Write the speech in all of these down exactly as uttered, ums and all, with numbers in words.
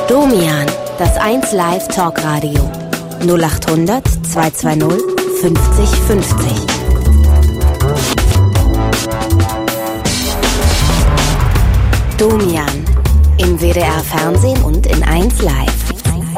Domian, das eins Live Talkradio. null acht hundert zweihundertzweißig fünfzig fünfzig. Domian, im W D R Fernsehen und in eins Live.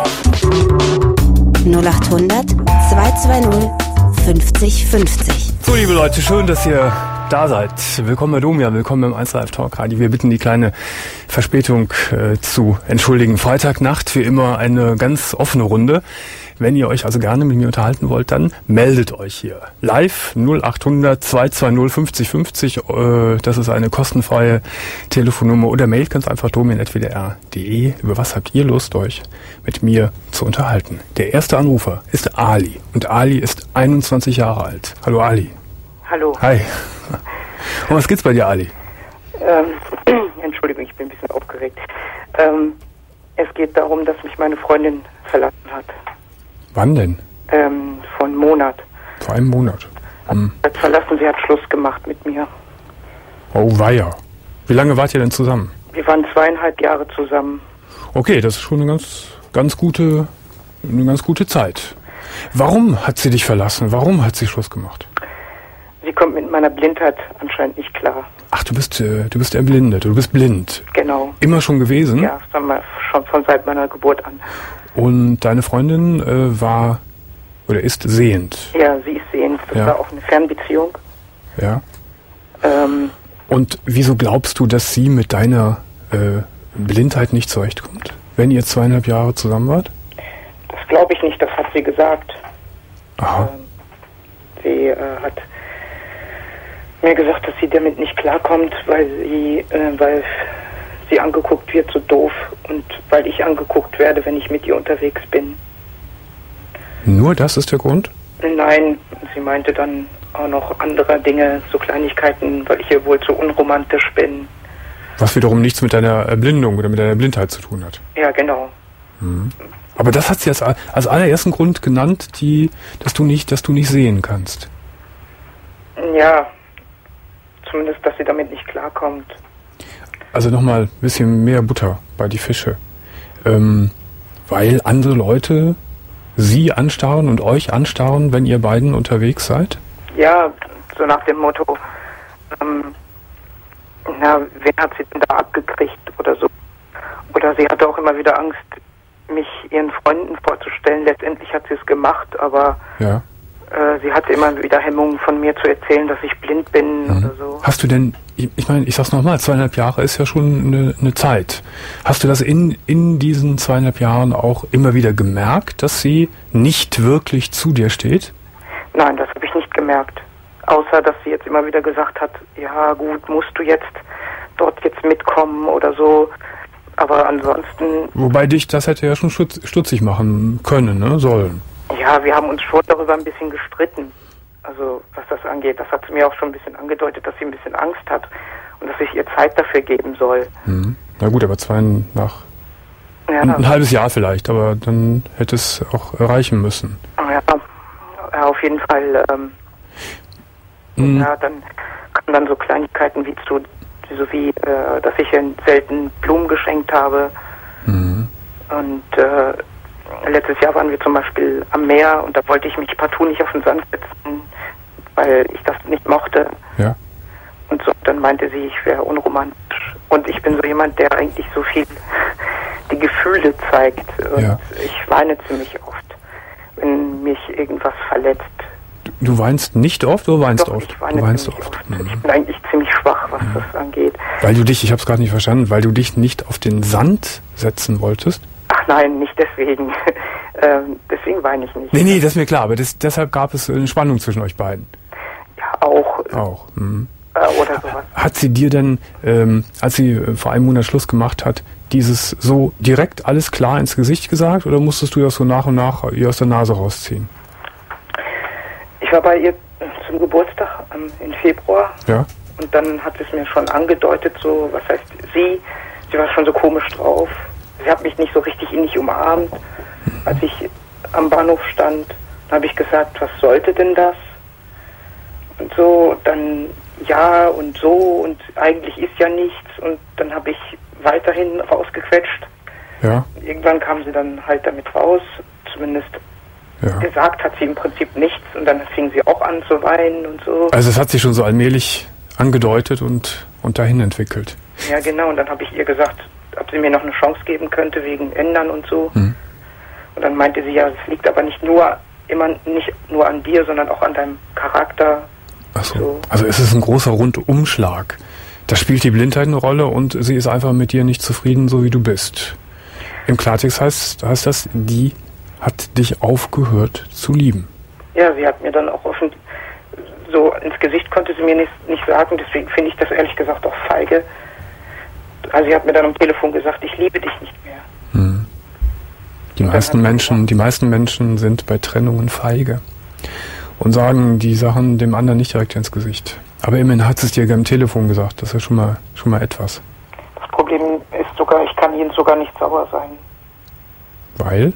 null acht hundert zweihundertzweißig fünfzig fünfzig. So, liebe Leute, schön, dass ihr da seid. Willkommen bei Domian, willkommen beim eins Live Talk Radio. Wir bitten die kleine Verspätung äh, zu entschuldigen. Freitagnacht, wie immer, eine ganz offene Runde. Wenn ihr euch also gerne mit mir unterhalten wollt, dann meldet euch hier. Live null acht hundert zweihundertzweißig fünfzig fünfzig. Äh, das ist eine kostenfreie Telefonnummer. Oder mailt ganz einfach domian at w d r punkt d e. Über was habt ihr Lust, euch mit mir zu unterhalten? Der erste Anrufer ist Ali. Und Ali ist einundzwanzig Jahre alt. Hallo Ali. Hallo. Hi. Um was geht's bei dir, Ali? Ähm, Entschuldigung, ich bin ein bisschen aufgeregt. Ähm, es geht darum, dass mich meine Freundin verlassen hat. Wann denn? Ähm, vor einem Monat. Vor einem Monat? Hm. Hat verlassen, sie hat Schluss gemacht mit mir. Oh weia. Wie lange wart ihr denn zusammen? Wir waren zweieinhalb Jahre zusammen. Okay, das ist schon eine ganz, ganz gute, eine ganz gute Zeit. Warum hat sie dich verlassen? Warum hat sie Schluss gemacht? Sie kommt mit meiner Blindheit anscheinend nicht klar. Ach, du bist, äh, du bist erblindet, du bist blind. Genau. Immer schon gewesen? Ja, sagen wir, schon von seit meiner Geburt an. Und deine Freundin äh, war oder ist sehend? Ja, sie ist sehend. Das Ja. war auch eine Fernbeziehung. Ja. Ähm, Und wieso glaubst du, dass sie mit deiner äh, Blindheit nicht zurechtkommt? Wenn ihr zweieinhalb Jahre zusammen wart? das glaube ich nicht, das hat sie gesagt. Aha. Ähm, sie äh, hat mir gesagt, dass sie damit nicht klarkommt, weil sie, äh, weil sie angeguckt wird, so doof, und weil ich angeguckt werde, wenn ich mit ihr unterwegs bin. Nur das ist der Grund? Nein, sie meinte dann auch noch andere Dinge, so Kleinigkeiten, weil ich ihr wohl zu unromantisch bin. Was wiederum nichts mit deiner Erblindung oder mit deiner Blindheit zu tun hat. Ja, genau. Mhm. Aber das hat sie als, als allerersten Grund genannt, die, dass du nicht, dass du nicht sehen kannst. Ja, zumindest, dass sie damit nicht klarkommt. Also nochmal ein bisschen mehr Butter bei die Fische. Ähm, weil andere Leute sie anstarren und euch anstarren, wenn ihr beiden unterwegs seid? Ja, so nach dem Motto, ähm, na, wer hat sie denn da abgekriegt oder so. Oder sie hatte auch immer wieder Angst, mich ihren Freunden vorzustellen. Letztendlich hat sie es gemacht, aber Ja. äh, sie hatte immer wieder Hemmungen von mir zu erzählen, dass ich blind bin Mhm. oder so. Hast du denn, ich, ich meine, ich sag's nochmal, zweieinhalb Jahre ist ja schon eine, eine Zeit. Hast du das in, in diesen zweieinhalb Jahren auch immer wieder gemerkt, dass sie nicht wirklich zu dir steht? Nein, das habe ich nicht gemerkt. Außer, dass sie jetzt immer wieder gesagt hat, ja gut, musst du jetzt dort jetzt mitkommen oder so. Aber ansonsten, Wobei dich das hätte ja schon stutz, stutzig machen können, ne, sollen. ja, wir haben uns schon darüber ein bisschen gestritten. Also, was das angeht. Das hat sie mir auch schon ein bisschen angedeutet, dass sie ein bisschen Angst hat. Und dass ich ihr Zeit dafür geben soll. Mhm. Na gut, aber zwei nach Ja, ein, ein halbes Jahr vielleicht, aber dann hätte es auch erreichen müssen. ja, ja auf jeden Fall. Ähm, Mhm. Ja, dann kamen dann so Kleinigkeiten wie zu, so wie, äh, dass ich ihr selten Blumen geschenkt habe. Mhm. Und äh, letztes Jahr waren wir zum Beispiel am Meer und da wollte ich mich partout nicht auf den Sand setzen, weil ich das nicht mochte. Ja. Und so, dann meinte sie, ich wäre unromantisch. Und ich bin so jemand, der eigentlich so viel die Gefühle zeigt. Und Ja. ich weine ziemlich oft, wenn mich irgendwas verletzt. Du weinst nicht oft oder weinst Doch, oft? ich weine Du weinst ziemlich oft. oft. Mhm. Ich bin eigentlich ziemlich schwach, was das angeht. Weil du dich, ich habe es gerade nicht verstanden, weil du dich nicht auf den Sand setzen wolltest? Ach nein, nicht deswegen. ähm, deswegen weine ich nicht. Nee, nee, das ist mir klar, aber das, deshalb gab es eine Spannung zwischen euch beiden. Ja, auch. Auch. Mhm. Äh, oder sowas. Hat sie dir denn, ähm, als sie äh, vor einem Monat Schluss gemacht hat, dieses so direkt alles klar ins Gesicht gesagt oder musstest du das so nach und nach ihr aus der Nase rausziehen? Ich war bei ihr zum Geburtstag ähm, im Februar. Ja. Und dann hat sie es mir schon angedeutet, so, was heißt sie? Sie war schon so komisch drauf. Sie hat mich nicht so richtig innig umarmt. Als ich am Bahnhof stand, habe ich gesagt, was sollte denn das? Und so, dann ja und so und eigentlich ist ja nichts. Und dann habe ich weiterhin rausgequetscht. Ja. irgendwann kam sie dann halt damit raus, zumindest ja. gesagt hat sie im Prinzip nichts und dann fing sie auch an zu weinen und so. Also es hat sich schon so allmählich angedeutet und, und dahin entwickelt. Ja genau, und dann habe ich ihr gesagt, ob sie mir noch eine Chance geben könnte wegen Ändern und so. Hm. Und dann meinte sie, ja, es liegt aber nicht nur immer nicht nur an dir, sondern auch an deinem Charakter. Ach so. So. Also es ist ein großer Rundumschlag. Da spielt die Blindheit eine Rolle und sie ist einfach mit dir nicht zufrieden, so wie du bist. Im Klartext heißt, heißt das, die hat dich aufgehört zu lieben. Ja, sie hat mir dann auch offen, so ins Gesicht konnte sie mir nicht, nicht sagen, deswegen finde ich das ehrlich gesagt auch feige. Also sie hat mir dann am Telefon gesagt, ich liebe dich nicht mehr. Hm. Die meisten Menschen, die meisten Menschen sind bei Trennungen feige und sagen die Sachen dem anderen nicht direkt ins Gesicht. Aber immerhin hat es dir am Telefon gesagt, das ist ja schon mal, schon mal etwas. Das Problem ist sogar, ich kann ihnen sogar nicht sauer sein. Weil?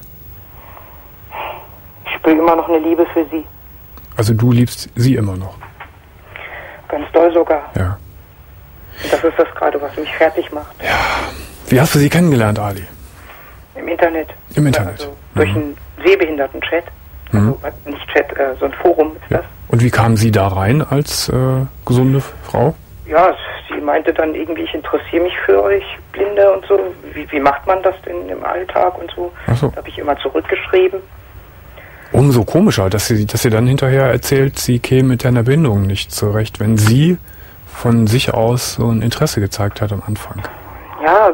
Ich spüre immer noch eine Liebe für sie. Also du liebst sie immer noch? Ganz doll sogar. Ja. Und das ist das gerade, was mich fertig macht. Ja. Wie hast du sie kennengelernt, Ali? Im Internet. Im Internet. Also durch mhm. einen Sehbehinderten-Chat. Also mhm. nicht Chat, äh, so ein Forum ist ja. das. Und wie kam sie da rein als äh, gesunde Frau? Ja, sie meinte dann irgendwie, ich interessiere mich für euch Blinde und so. Wie, wie macht man das denn im Alltag und so? Ach so. Da habe ich immer zurückgeschrieben. Umso komischer, dass sie, dass sie dann hinterher erzählt, sie käme mit deiner Behinderung nicht zurecht, wenn sie von sich aus so ein Interesse gezeigt hat am Anfang. Ja.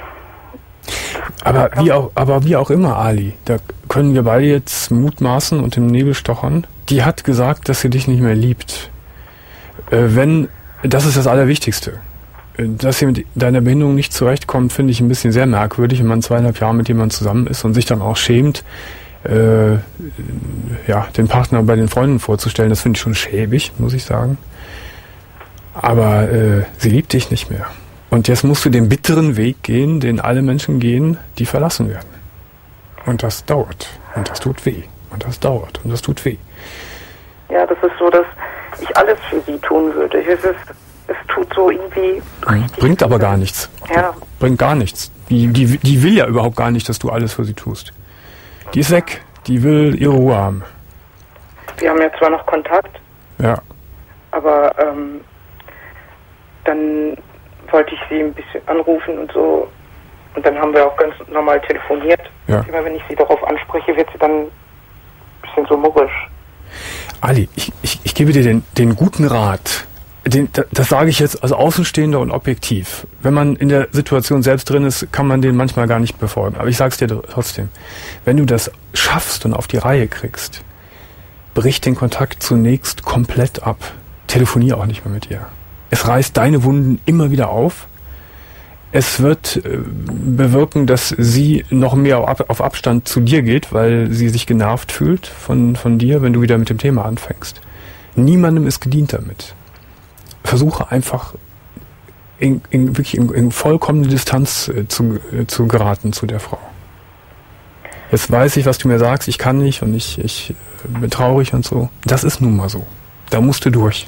Aber wie auch, aber wie auch immer, Ali, da können wir beide jetzt mutmaßen und im Nebel stochern. Die hat gesagt, dass sie dich nicht mehr liebt. Äh, wenn, das ist das Allerwichtigste. Dass sie mit deiner Behinderung nicht zurechtkommt, finde ich ein bisschen sehr merkwürdig, wenn man zweieinhalb Jahre mit jemandem zusammen ist und sich dann auch schämt, äh, ja, den Partner bei den Freunden vorzustellen. Das finde ich schon schäbig, muss ich sagen. Aber äh, sie liebt dich nicht mehr. Und jetzt musst du den bitteren Weg gehen, den alle Menschen gehen, die verlassen werden. Und das dauert. Und das tut weh. Und das dauert. Und das tut weh. Ja, das ist so, dass ich alles für sie tun würde. Es, ist, es tut so irgendwie... Bringt aber gar nichts. Ja. Bringt gar nichts. Die, die, die will ja überhaupt gar nicht, dass du alles für sie tust. Die ist weg. Die will ihre Ruhe haben. Wir haben ja zwar noch Kontakt. Ja. Aber ähm, dann wollte ich sie ein bisschen anrufen und so. Und dann haben wir auch ganz normal telefoniert. Ja. Immer wenn ich sie darauf anspreche, wird sie dann ein bisschen so murrisch. Ali, ich, ich, ich gebe dir den, den guten Rat. Den, das sage ich jetzt als Außenstehender und objektiv. Wenn man in der Situation selbst drin ist, kann man den manchmal gar nicht befolgen. Aber ich sage es dir trotzdem. Wenn du das schaffst und auf die Reihe kriegst, brich den Kontakt zunächst komplett ab. Telefonier auch nicht mehr mit ihr. Es reißt deine Wunden immer wieder auf. Es wird äh, bewirken, dass sie noch mehr auf, auf Abstand zu dir geht, weil sie sich genervt fühlt von, von dir, wenn du wieder mit dem Thema anfängst. Niemandem ist gedient damit. Versuche einfach in, in, wirklich in, in vollkommene Distanz äh, zu, äh, zu geraten zu der Frau. Jetzt weiß ich, was du mir sagst, ich kann nicht und ich, ich äh, bin traurig und so. Das ist nun mal so. Da musst du durch.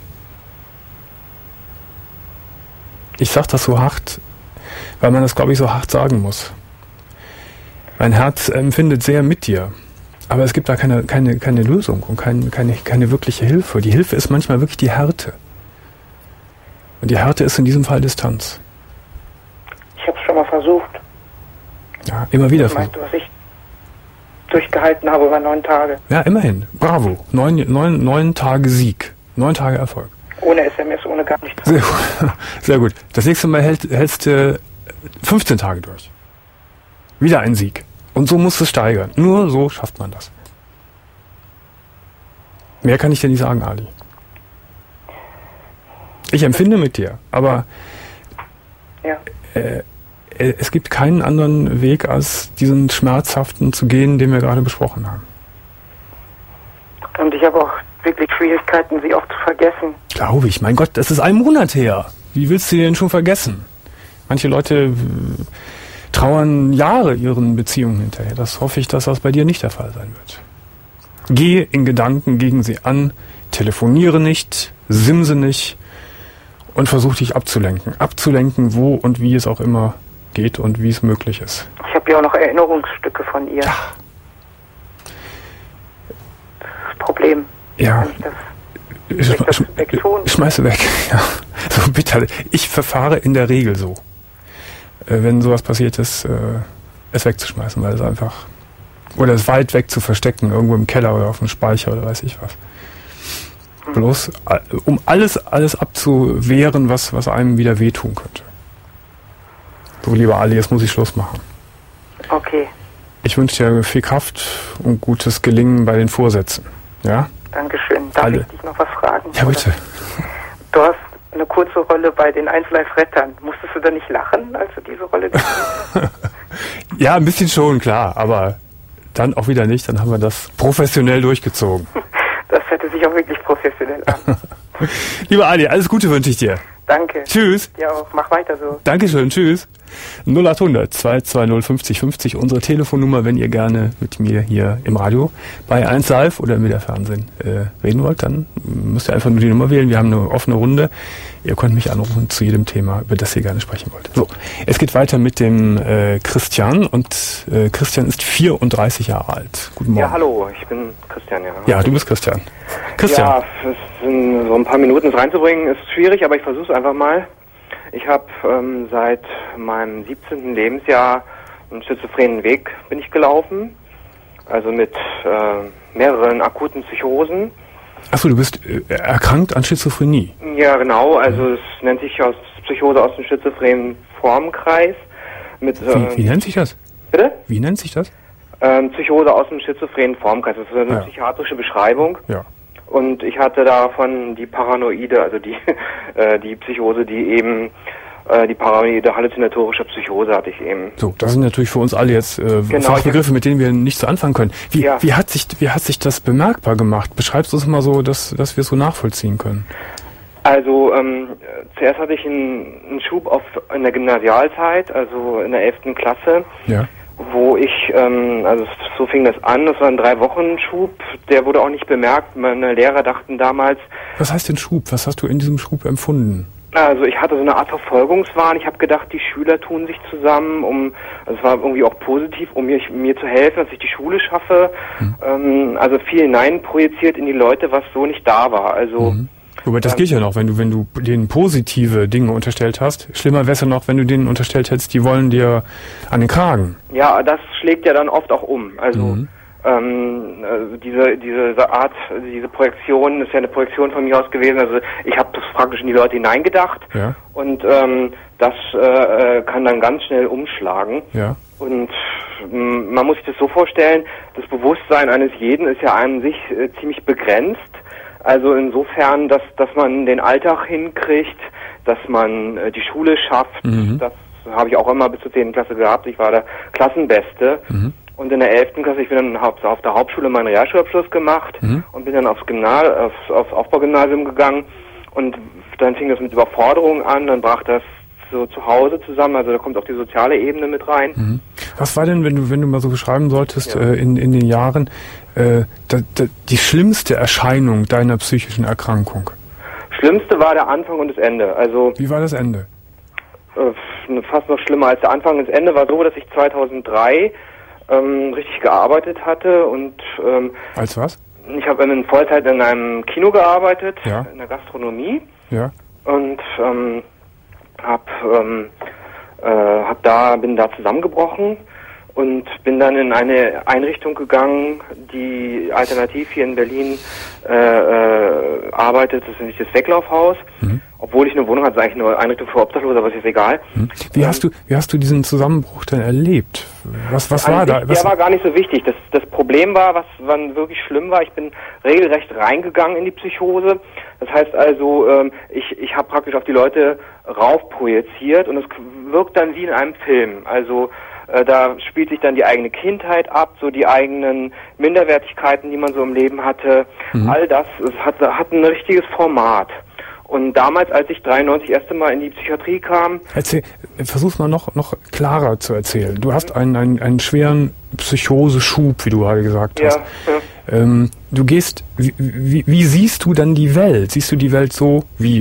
Ich sag das so hart, weil man das, glaube ich, so hart sagen muss. Mein Herz empfindet sehr mit dir, aber es gibt da keine, keine, keine Lösung und kein, keine, keine wirkliche Hilfe. Die Hilfe ist manchmal wirklich die Härte. Und die Härte ist in diesem Fall Distanz. Ich habe es schon mal versucht. Ja, immer wieder. Das meinst du, was ich durchgehalten habe über neun Tage? Ja, immerhin. Bravo. Neun, neun, neun Tage Sieg. Neun Tage Erfolg. Ohne S M S, ohne gar nichts. Sehr, sehr gut. Das nächste Mal hält, hältst du fünfzehn Tage durch. Wieder ein Sieg. Und so musst du es steigern. Nur so schafft man das. Mehr kann ich dir nicht sagen, Ali. Ich empfinde mit dir, aber ja. äh, es gibt keinen anderen Weg, als diesen schmerzhaften zu gehen, den wir gerade besprochen haben. Und ich habe auch wirklich Schwierigkeiten, sie auch zu vergessen. Glaube ich. Mein Gott, das ist ein Monat her. Wie willst du sie denn schon vergessen? Manche Leute trauern Jahre ihren Beziehungen hinterher. Das hoffe ich, dass das bei dir nicht der Fall sein wird. Geh in Gedanken gegen sie an, telefoniere nicht, simse nicht und versuch dich abzulenken. Abzulenken, wo und wie es auch immer geht und wie es möglich ist. Ich habe habe ja auch noch Erinnerungsstücke von ihr. Ja. Das ist das Problem. Ja. Kann ich das Ich das wegtun? Schmeiße weg, ja. So bitter. Ich verfahre in der Regel so. Äh, wenn sowas passiert ist, äh, es wegzuschmeißen, weil es einfach, oder es weit weg zu verstecken, irgendwo im Keller oder auf dem Speicher oder weiß ich was. Hm. Bloß, äh, um alles, alles abzuwehren, was, was einem wieder wehtun könnte. So, lieber Ali, jetzt muss ich Schluss machen. Okay. Ich wünsche dir viel Kraft und gutes Gelingen bei den Vorsätzen. Ja? Dankeschön. Darf Alle. ich dich noch was fragen? Ja, bitte. Du hast eine kurze Rolle bei den eins Live Rettern. Musstest du da nicht lachen, als du diese Rolle gespielt hast? Ja, ein bisschen schon, klar, aber dann auch wieder nicht. Dann haben wir das professionell durchgezogen. Das hätte sich auch wirklich professionell an. Lieber Ali, alles Gute wünsche ich dir. Danke. Tschüss. Ja auch. Mach weiter so. Dankeschön, tschüss. null acht hundert zwei zwei null fünfzig fünfzig, unsere Telefonnummer, wenn ihr gerne mit mir hier im Radio bei eins Live oder im Wiederfernsehen äh, reden wollt, dann müsst ihr einfach nur die Nummer wählen. Wir haben eine offene Runde. Ihr könnt mich anrufen zu jedem Thema, über das ihr gerne sprechen wollt. So, es geht weiter mit dem äh, Christian und äh, Christian ist vierunddreißig Jahre alt. Guten Morgen. Ja, hallo, ich bin Christian, ja. Ja, du bist Christian. Christian. Ja, es in so ein paar Minuten es reinzubringen ist schwierig, aber ich versuche es einfach mal. Ich habe ähm, seit meinem siebzehnten Lebensjahr einen schizophrenen Weg bin ich gelaufen, also mit äh, mehreren akuten Psychosen. Achso, du bist äh, erkrankt an Schizophrenie. Ja, genau, also es nennt sich aus Psychose aus dem schizophrenen Formkreis. Mit, Wie, äh, wie nennt sich das? Bitte? Wie nennt sich das? Ähm, Psychose aus dem schizophrenen Formkreis, das ist eine Ja. psychiatrische Beschreibung. Ja. Und ich hatte davon die Paranoide, also die äh, die Psychose, die eben äh, die paranoide halluzinatorische Psychose hatte ich eben. So, das sind natürlich für uns alle jetzt äh, Genau, Fachbegriffe, mit denen wir nicht so anfangen können. Wie, Ja. wie hat sich wie hat sich das bemerkbar gemacht? Beschreibst du es mal so, dass dass wir es so nachvollziehen können? Also ähm, zuerst hatte ich einen, einen Schub auf in der Gymnasialzeit, also in der elften Klasse. Ja. Wo ich, ähm, also so fing das an, das war ein drei Wochen Schub, der wurde auch nicht bemerkt. Meine Lehrer dachten damals, Was heißt denn Schub? Was hast du in diesem Schub empfunden? also ich hatte so eine Art Verfolgungswahn. Ich habe gedacht, die Schüler tun sich zusammen, um, also es war irgendwie auch positiv, um mir, mir zu helfen, dass ich die Schule schaffe. Hm. Ähm, also viel hinein projiziert in die Leute, was so nicht da war. Also Mhm. Wobei, das Ähm, geht ja noch, wenn du, wenn du denen positive Dinge unterstellt hast. Schlimmer wäre es ja noch, wenn du denen unterstellt hättest, die wollen dir an den Kragen. ja, das schlägt ja dann oft auch um. Also Mhm. ähm, also diese diese Art, diese Projektion ist ja eine Projektion von mir aus gewesen. Also ich habe das praktisch in die Leute hineingedacht Ja. und ähm, das äh, kann dann ganz schnell umschlagen. Ja. Und ähm, man muss sich das so vorstellen, das Bewusstsein eines jeden ist ja an sich äh, ziemlich begrenzt. Also insofern, dass dass man den Alltag hinkriegt, dass man äh, die Schule schafft, Mhm. das habe ich auch immer bis zur zehnten Klasse gehabt. Ich war der Klassenbeste. Mhm. Und in der elften Klasse, ich bin dann auf, auf der Hauptschule meinen Realschulabschluss gemacht Mhm. und bin dann aufs Gymnasium, aufs, aufs Aufbaugymnasium gegangen. Und dann fing das mit Überforderung an, dann brach das so zu Hause zusammen, also da kommt auch die soziale Ebene mit rein. Mhm. Was war denn, wenn du, wenn du mal so beschreiben solltest, Ja. äh, in, in den Jahren, äh, da, da, die schlimmste Erscheinung deiner psychischen Erkrankung? Schlimmste war der Anfang und das Ende. Also Wie war das Ende? äh, fast noch schlimmer als der Anfang. Das Ende war so, dass ich zweitausenddrei ähm, richtig gearbeitet hatte und ähm, Als was? ich habe in Vollzeit in einem Kino gearbeitet, Ja. in der Gastronomie Ja. und ähm, hab, ähm, äh, hab da, bin da zusammengebrochen und bin dann in eine Einrichtung gegangen, die alternativ hier in Berlin äh, äh, arbeitet. Das ist nicht das Weglaufhaus. Mhm. Obwohl ich eine Wohnung hatte, ist eigentlich eine Einrichtung für Obdachlose, aber ist jetzt egal. Hm. Wie hast du, wie hast du diesen Zusammenbruch denn erlebt? Was, was An war sich, da? Was, Der war gar nicht so wichtig. Das, das Problem war, was wann wirklich schlimm war, ich bin regelrecht reingegangen in die Psychose. Das heißt also, ähm, ich, ich habe praktisch auf die Leute raufprojiziert und es wirkt dann wie in einem Film. Also äh, da spielt sich dann die eigene Kindheit ab, so die eigenen Minderwertigkeiten, die man so im Leben hatte. Mhm. All das es hat, hat ein richtiges Format. Und damals, als ich dreiundneunzig das erste Mal in die Psychiatrie kam, Erzähl, versuch's mal noch, noch klarer zu erzählen. Du hast einen, einen, einen schweren Psychoseschub, wie du gerade gesagt hast. ja, ja. Ähm, du gehst, wie, wie, wie siehst du dann die Welt? Siehst du die Welt so wie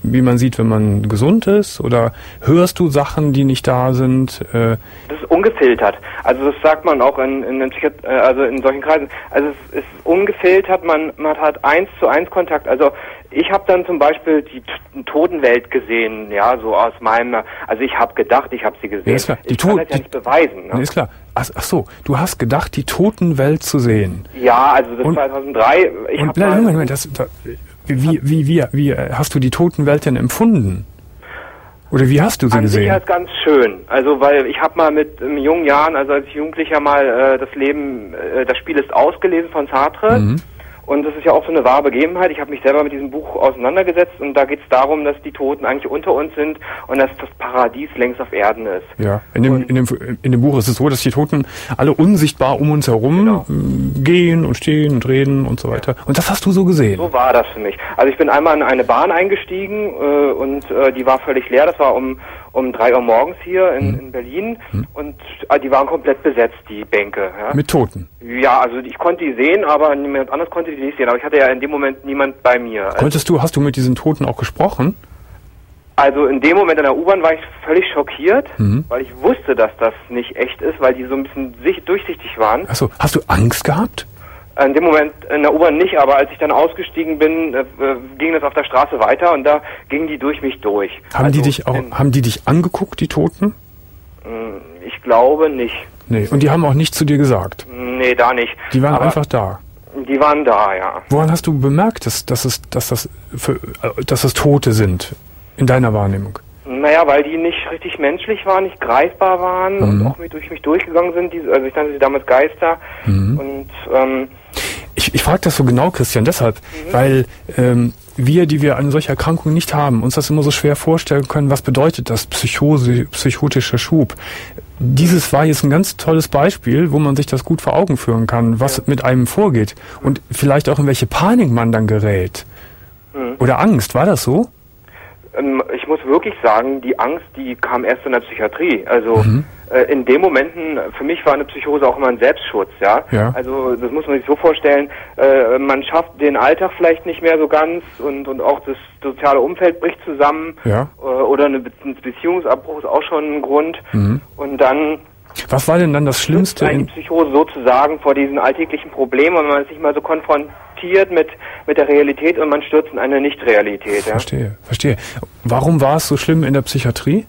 wie man sieht, wenn man gesund ist? Oder hörst du Sachen, die nicht da sind? Äh das ist ungefiltert. Also das sagt man auch in, in, in, also in solchen Kreisen. Also es ist ungefiltert, man, man hat eins zu eins Kontakt. Also ich habe dann zum Beispiel die T- Totenwelt gesehen, ja, so aus meinem, also ich habe gedacht, ich habe sie gesehen. Ja, ist klar. Die ich kann to- das ja die, nicht beweisen. Ne? Nee, ist klar. Ach, ach so, du hast gedacht, die Totenwelt zu sehen. Ja, also das und, zweitausenddrei. Ich und hab bleib, mal, Moment, Moment, das, da, wie, wie, wie, wie hast du die Totenwelt denn empfunden? Oder wie hast du sie an gesehen? sich halt ganz schön. Also weil ich habe mal mit in jungen Jahren, also als Jugendlicher mal äh, das Leben, äh, das Spiel ist ausgelesen von Sartre. Mhm. Und das ist ja auch so eine wahre Begebenheit. Ich habe mich selber mit diesem Buch auseinandergesetzt und da geht es darum, dass die Toten eigentlich unter uns sind und dass das Paradies längst auf Erden ist. Ja, in dem, in dem, in dem Buch ist es so, dass die Toten alle unsichtbar um uns herum genau. gehen und stehen und reden und so weiter. Und das hast du so gesehen? So war das für mich. Also ich bin einmal in eine Bahn eingestiegen äh, und äh, die war völlig leer. Das war um um drei Uhr morgens hier in, hm. in Berlin hm. und äh, die waren komplett besetzt, die Bänke. Ja? Mit Toten? Ja, also ich konnte die sehen, aber niemand anders konnte die nicht sehen. Aber ich hatte ja in dem Moment niemand bei mir. Konntest du, hast du mit diesen Toten auch gesprochen? Also in dem Moment in der U-Bahn war ich völlig schockiert, mhm. weil ich wusste, dass das nicht echt ist, weil die so ein bisschen sich, durchsichtig waren. Achso, hast du Angst gehabt? In dem Moment in der U-Bahn nicht, aber als ich dann ausgestiegen bin, äh, ging das auf der Straße weiter und da gingen die durch mich durch. Haben also die dich auch, in, haben die dich angeguckt, die Toten? Ich glaube nicht. Nee, und die haben auch nichts zu dir gesagt? Nee, da nicht. Die waren aber einfach da? Die waren da, ja. Woran hast du bemerkt, dass, dass, es, dass, das, für, dass das Tote sind, in deiner Wahrnehmung? Naja, weil die nicht richtig menschlich waren, nicht greifbar waren mhm. und auch mit, durch mich durchgegangen sind. Die, also ich nannte sie damals Geister. Mhm. Und ähm, ich, ich frage das so genau, Christian, deshalb, mhm. weil ähm, wir, die wir eine solche Erkrankung nicht haben, uns das immer so schwer vorstellen können, was bedeutet das Psychose, psychotischer Schub. Dieses war jetzt ein ganz tolles Beispiel, wo man sich das gut vor Augen führen kann, was ja. mit einem vorgeht und vielleicht auch in welche Panik man dann gerät. Mhm. Oder Angst, war das so? Ich muss wirklich sagen, die Angst, die kam erst in der Psychiatrie. Also mhm. äh, in den Momenten, für mich war eine Psychose auch immer ein Selbstschutz, ja. ja. Also das muss man sich so vorstellen, äh, man schafft den Alltag vielleicht nicht mehr so ganz und, und auch das soziale Umfeld bricht zusammen. Ja. Äh, oder eine Be- ein Beziehungsabbruch ist auch schon ein Grund. Mhm. Und dann... Was war denn dann das Schlimmste? In die Psychose sozusagen vor diesen alltäglichen Problemen, wenn man sich mal so konfrontiert mit mit der Realität und man stürzt in eine Nicht-Realität. Ja? Verstehe, verstehe. Warum war es so schlimm in der Psychiatrie?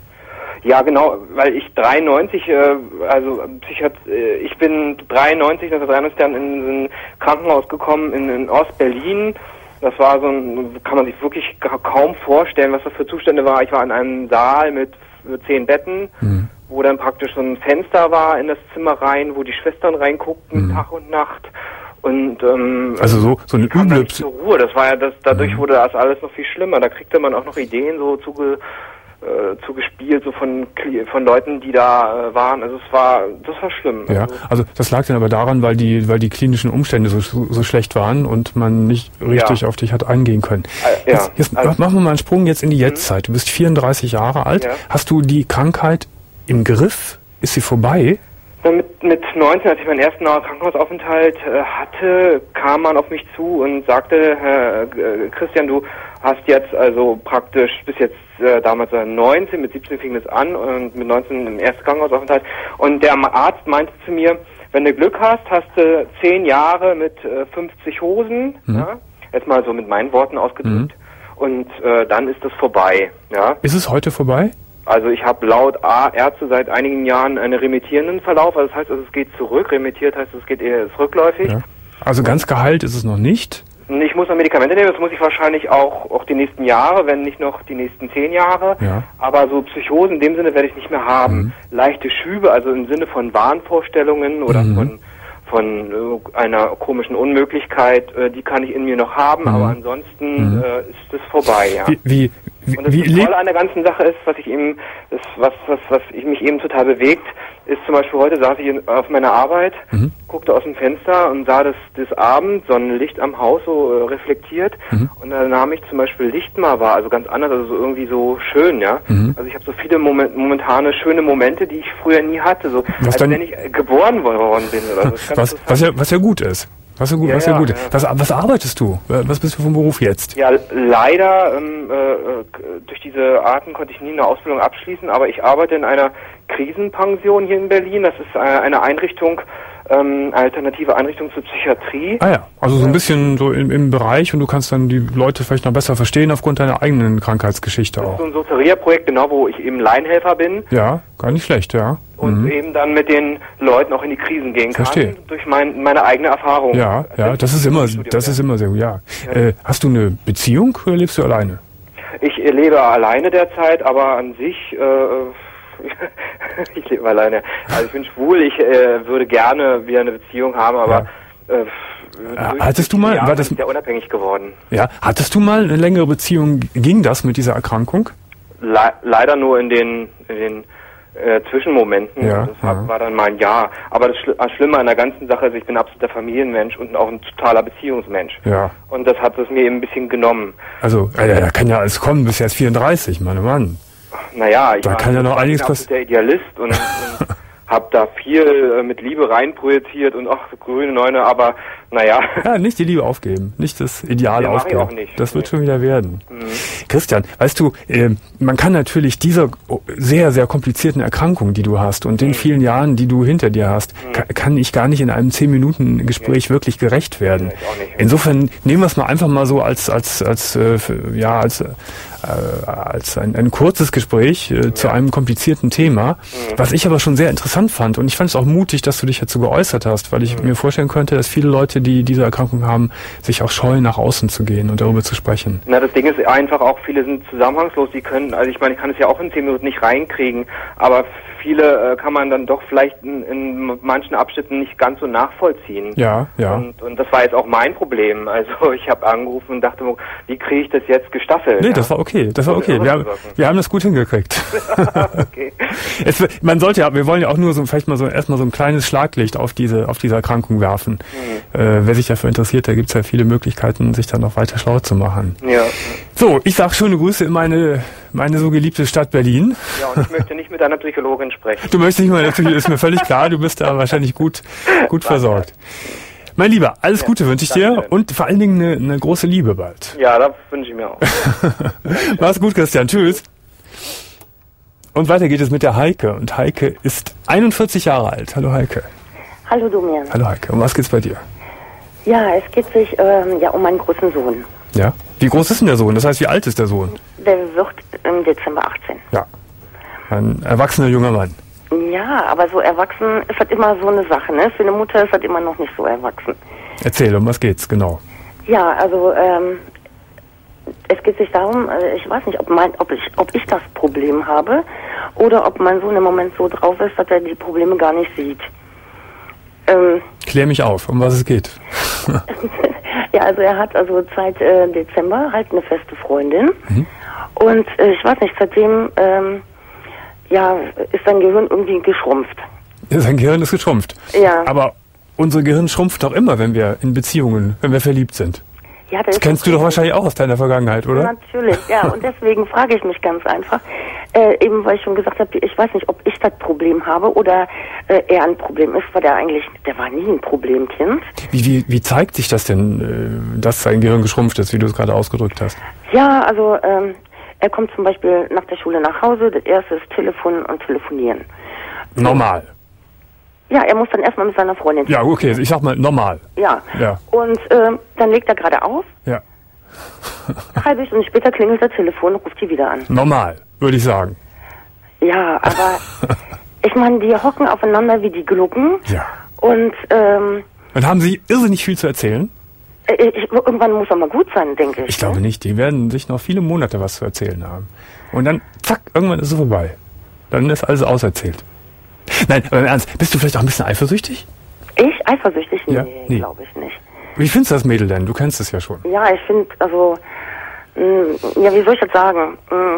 Ja, genau, weil ich dreiundneunzig, äh, also Psychiat- äh, ich bin dreiundneunzig, neunzehnhundertdreiundneunzig dann in ein Krankenhaus gekommen in, in Ost-Berlin. Das war so ein, kann man sich wirklich kaum vorstellen, was das für Zustände war. Ich war in einem Saal mit zehn Betten. Mhm. Wo dann praktisch so ein Fenster war in das Zimmer rein, wo die Schwestern reinguckten, mhm. Tag und Nacht. Und ähm, also so so eine üble zur Ruhe. Das war ja das, dadurch mhm. wurde das alles noch viel schlimmer. Da kriegte man auch noch Ideen so zuge, äh, zugespielt, so von von Leuten, die da äh, waren. Also es war das war schlimm. Ja, also, also das lag dann aber daran, weil die weil die klinischen Umstände so so schlecht waren und man nicht richtig ja. auf dich hat eingehen können. Äh, ja. Jetzt, jetzt also, machen wir mal einen Sprung jetzt in die Jetztzeit. Du bist vierunddreißig Jahre alt. Ja. Hast du die Krankheit im Griff? Ist sie vorbei? Mit, mit neunzehn, als ich meinen ersten Krankenhausaufenthalt äh, hatte, kam man auf mich zu und sagte, äh, Christian, du hast jetzt also praktisch bis jetzt äh, damals neunzehn, mit siebzehn fing es an und mit neunzehn im ersten Krankenhausaufenthalt. Und der Arzt meinte zu mir, wenn du Glück hast, hast du zehn Jahre mit äh, fünfzig Hosen, mhm. ja, jetzt mal so mit meinen Worten ausgedrückt, mhm. und äh, dann ist das vorbei. Ja. Ist es heute vorbei? Also ich habe laut A Ärzte seit einigen Jahren einen remittierenden Verlauf, also das heißt, also es geht zurück, remittiert heißt, es geht eher ist rückläufig. Ja. Also ganz geheilt ist es noch nicht? Ich muss noch Medikamente nehmen, das muss ich wahrscheinlich auch, auch die nächsten Jahre, wenn nicht noch die nächsten zehn Jahre. Ja. Aber so Psychosen in dem Sinne werde ich nicht mehr haben. Mhm. Leichte Schübe, also im Sinne von Wahnvorstellungen oder mhm. von von äh, einer komischen Unmöglichkeit, äh, die kann ich in mir noch haben, mhm. aber ansonsten mhm. äh, ist es vorbei, ja. Wie, wie, wie, und das wie Tolle an der ganzen Sache ist, was ich eben, das, was, was, was ich mich eben total bewegt, ist zum Beispiel heute saß ich in, auf meiner Arbeit, mhm. guckte aus dem Fenster und sah das, das Abendsonnenlicht am Haus so äh, reflektiert mhm. und da nahm ich zum Beispiel Licht mal wahr, also ganz anders, also so irgendwie so schön, ja. Mhm. Also ich habe so viele Moment, momentane schöne Momente, die ich früher nie hatte, so was als dann, wenn ich geboren worden bin oder so. Was, was, ja, was ja gut ist. Was ja gut, Ja, was ja, ja, gut. ja. Was, was arbeitest du? Was bist du vom Beruf jetzt? Ja, leider ähm, äh, durch diese Arten konnte ich nie eine Ausbildung abschließen, aber ich arbeite in einer Krisenpension hier in Berlin. Das ist eine Einrichtung, ähm, alternative Einrichtung zur Psychiatrie. Ah ja, also so ein bisschen so im, im Bereich und du kannst dann die Leute vielleicht noch besser verstehen aufgrund deiner eigenen Krankheitsgeschichte Das ist auch. so ein Soteria-Projekt, genau, wo ich eben Laienhelfer bin. Ja, gar nicht schlecht, ja. Und Mhm. eben dann mit den Leuten auch in die Krisen gehen kann. Verstehe. Durch mein, meine eigene Erfahrung. Ja, ja, das ist immer, das ist immer sehr gut, ja. Äh, hast du eine Beziehung oder lebst du alleine? Ich lebe alleine derzeit, aber an sich, äh, ich lebe alleine. Also ich bin schwul, ich äh, würde gerne wieder eine Beziehung haben, aber Ja. äh, Äh, hattest du mal- Jahre war das- bin ich sehr unabhängig geworden. Ja, hattest du mal eine längere Beziehung? Ging das mit dieser Erkrankung? Le leider nur in den, in den äh, Zwischenmomenten. Ja, das war, ja. war dann mal ein Jahr. Aber das Schli Schlimme an der ganzen Sache ist, ich bin ein absoluter Familienmensch und auch ein totaler Beziehungsmensch. Ja. Und das hat es mir eben ein bisschen genommen. Also, äh, da kann ja alles kommen, bis jetzt vierunddreißig, Mann, oh Mann. Naja, ich Da war kann ja noch einiges ein pass- absoluter Idealist und, und hab da viel äh, mit Liebe reinprojiziert und ach, grüne Neune, aber naja. Ja, nicht die Liebe aufgeben, nicht das Ideal Nee, mach ich aufgeben. auch nicht. Das wird Nee. schon wieder werden. Mhm. Christian, weißt du, äh, man kann natürlich dieser sehr, sehr komplizierten Erkrankung, die du hast und den Mhm. vielen Jahren, die du hinter dir hast, ka kann ich gar nicht in einem zehn Minuten Gespräch wirklich gerecht werden. Ja, ich auch nicht. Insofern nehmen wir es mal einfach mal so als, als, als, äh, für- ja, als, äh, als ein, ein kurzes Gespräch äh, zu einem komplizierten Thema, Mhm. was ich aber schon sehr interessant fand und ich fand es auch mutig, dass du dich dazu geäußert hast, weil ich Mhm. mir vorstellen könnte, dass viele Leute, die diese Erkrankung haben, sich auch scheuen, nach außen zu gehen und darüber zu sprechen. Na, das Ding ist einfach auch, viele sind zusammenhangslos, die können, also ich meine, ich kann es ja auch in zehn Minuten nicht reinkriegen, aber viele äh, kann man dann doch vielleicht in, in manchen Abschnitten nicht ganz so nachvollziehen. Ja, ja. Und, und das war jetzt auch mein Problem. Also ich habe angerufen und dachte, wie kriege ich das jetzt gestaffelt? Nee, ja? das war okay, das war okay. Wir haben, wir haben das gut hingekriegt. Okay. Es, man sollte ja, wir wollen ja auch nur so vielleicht mal so erstmal so ein kleines Schlaglicht auf diese auf diese Erkrankung werfen. Mhm. Äh, wer sich dafür interessiert, da gibt's ja viele Möglichkeiten, sich dann noch weiter schlau zu machen. Ja. So, ich sag schöne Grüße in meine meine so geliebte Stadt Berlin. Ja, und ich möchte nicht mit einer Psychologin sprechen. Du möchtest nicht mal, natürlich ist mir völlig klar, du bist da wahrscheinlich gut gut versorgt. Mein Lieber, alles Ja, Gute wünsche ich dir Dankeschön. und vor allen Dingen eine, eine große Liebe bald. Ja, das wünsche ich mir auch. Mach's gut, Christian. Tschüss. Und weiter geht es mit der Heike. Und Heike ist einundvierzig Jahre alt. Hallo Heike. Hallo Domian. Hallo Heike. Um was geht's bei dir? Ja, es geht sich ähm, ja um meinen großen Sohn. Ja. Wie groß ist denn der Sohn? Das heißt, wie alt ist der Sohn? Der wird im Dezember achtzehn. Ja. Ein erwachsener junger Mann. Ja, aber so erwachsen ist halt immer so eine Sache, ne? Für eine Mutter ist halt immer noch nicht so erwachsen. Erzähl, um was geht's genau? Ja, also ähm, es geht sich darum, äh, ich weiß nicht, ob, mein, ob, ich, ob ich das Problem habe oder ob mein Sohn im Moment so drauf ist, dass er die Probleme gar nicht sieht. Ähm, Klär mich auf, um was es geht. ja, also er hat also seit äh, Dezember halt eine feste Freundin. Mhm. Und äh, ich weiß nicht, seitdem ähm, ja, ist sein Gehirn irgendwie geschrumpft. Sein Gehirn ist geschrumpft. Ja. Aber unser Gehirn schrumpft doch immer, wenn wir in Beziehungen, wenn wir verliebt sind. Ja, das Das kennst du doch wahrscheinlich auch aus deiner Vergangenheit, oder? Natürlich, ja. Und deswegen frage ich mich ganz einfach, äh, eben weil ich schon gesagt habe, ich weiß nicht, ob ich das Problem habe oder äh, er ein Problem ist, weil der eigentlich, der war nie ein Problemkind. Wie, wie, wie zeigt sich das denn, äh, dass sein Gehirn geschrumpft ist, wie du es gerade ausgedrückt hast? Ja, also ähm, er kommt zum Beispiel nach der Schule nach Hause, das erste ist Telefon und Telefonieren. Normal. Ja, er muss dann erstmal mit seiner Freundin. Ja, okay, ich sag mal normal. Ja. Ja. Und ähm, dann legt er gerade auf, Ja. eine halbe Stunde später klingelt das Telefon und ruft die wieder an. Normal, würde ich sagen. Ja, aber ich meine, die hocken aufeinander wie die Glucken Ja. und ähm, Und haben sie irrsinnig viel zu erzählen? ich, irgendwann muss er mal gut sein, denke ich. Ich glaube ne? nicht. Die werden sich noch viele Monate was zu erzählen haben. Und dann, zack, irgendwann ist es vorbei. Dann ist alles auserzählt. Nein, aber im Ernst, bist du vielleicht auch ein bisschen eifersüchtig? Ich? Eifersüchtig? Nee, Ja? Nee. glaube ich nicht. Wie findest du das Mädel denn? Du kennst es ja schon. Ja, ich finde, also, mh, ja, wie soll ich das sagen? Mh,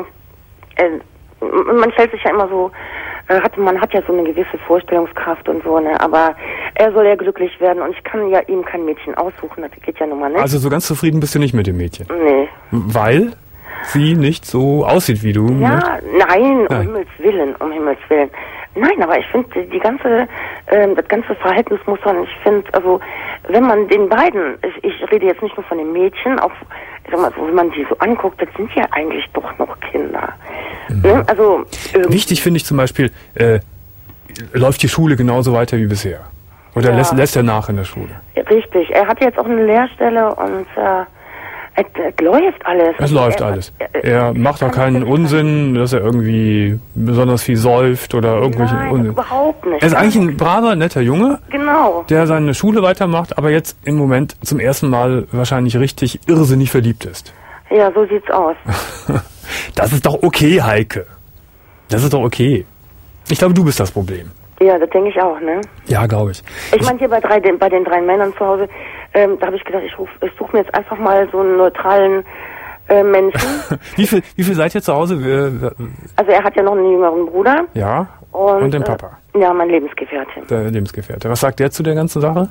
äh, man stellt sich ja immer so, äh, hat, man hat ja so eine gewisse Vorstellungskraft und so, ne, aber er soll ja glücklich werden und ich kann ja ihm kein Mädchen aussuchen, das geht ja nun mal nicht. Also so ganz zufrieden bist du nicht mit dem Mädchen? Nee. Weil sie nicht so aussieht wie du? Ja, ne? nein, um Nein. Himmels Willen, um Himmels Willen. Nein, aber ich finde die, die ganze, ähm, das ganze Verhaltensmuster, und ich finde, also wenn man den beiden, ich, ich rede jetzt nicht nur von den Mädchen, auch, ich sag mal, so, wenn man die so anguckt, das sind ja eigentlich doch noch Kinder. Mhm. Ne? Also, wichtig finde ich zum Beispiel, äh, läuft die Schule genauso weiter wie bisher? Oder ja. lässt, lässt er nach in der Schule? Richtig, er hat jetzt auch eine Lehrstelle und äh, es, es läuft alles. Es läuft er, alles. Er, er macht auch keinen Unsinn, dass er irgendwie besonders viel säuft oder irgendwelche Nein, Unsinn. Überhaupt nicht. Er ist eigentlich ein braver, netter Junge, genau. der seine Schule weitermacht, aber jetzt im Moment zum ersten Mal wahrscheinlich richtig irrsinnig verliebt ist. Ja, so sieht's aus. Das ist doch okay, Heike. Das ist doch okay. Ich glaube, du bist das Problem. Ja, das denke ich auch, ne? Ja, glaube ich. Ich meine, hier bei, drei, bei den drei Männern zu Hause, ähm, da habe ich gedacht, ich, ruf, ich suche mir jetzt einfach mal so einen neutralen äh, Menschen. wie viel, wie viel seid ihr zu Hause? Also er hat ja noch einen jüngeren Bruder. Ja, und, und den Papa. Äh, ja, mein Lebensgefährte. Der Lebensgefährte. Was sagt der zu der ganzen Sache?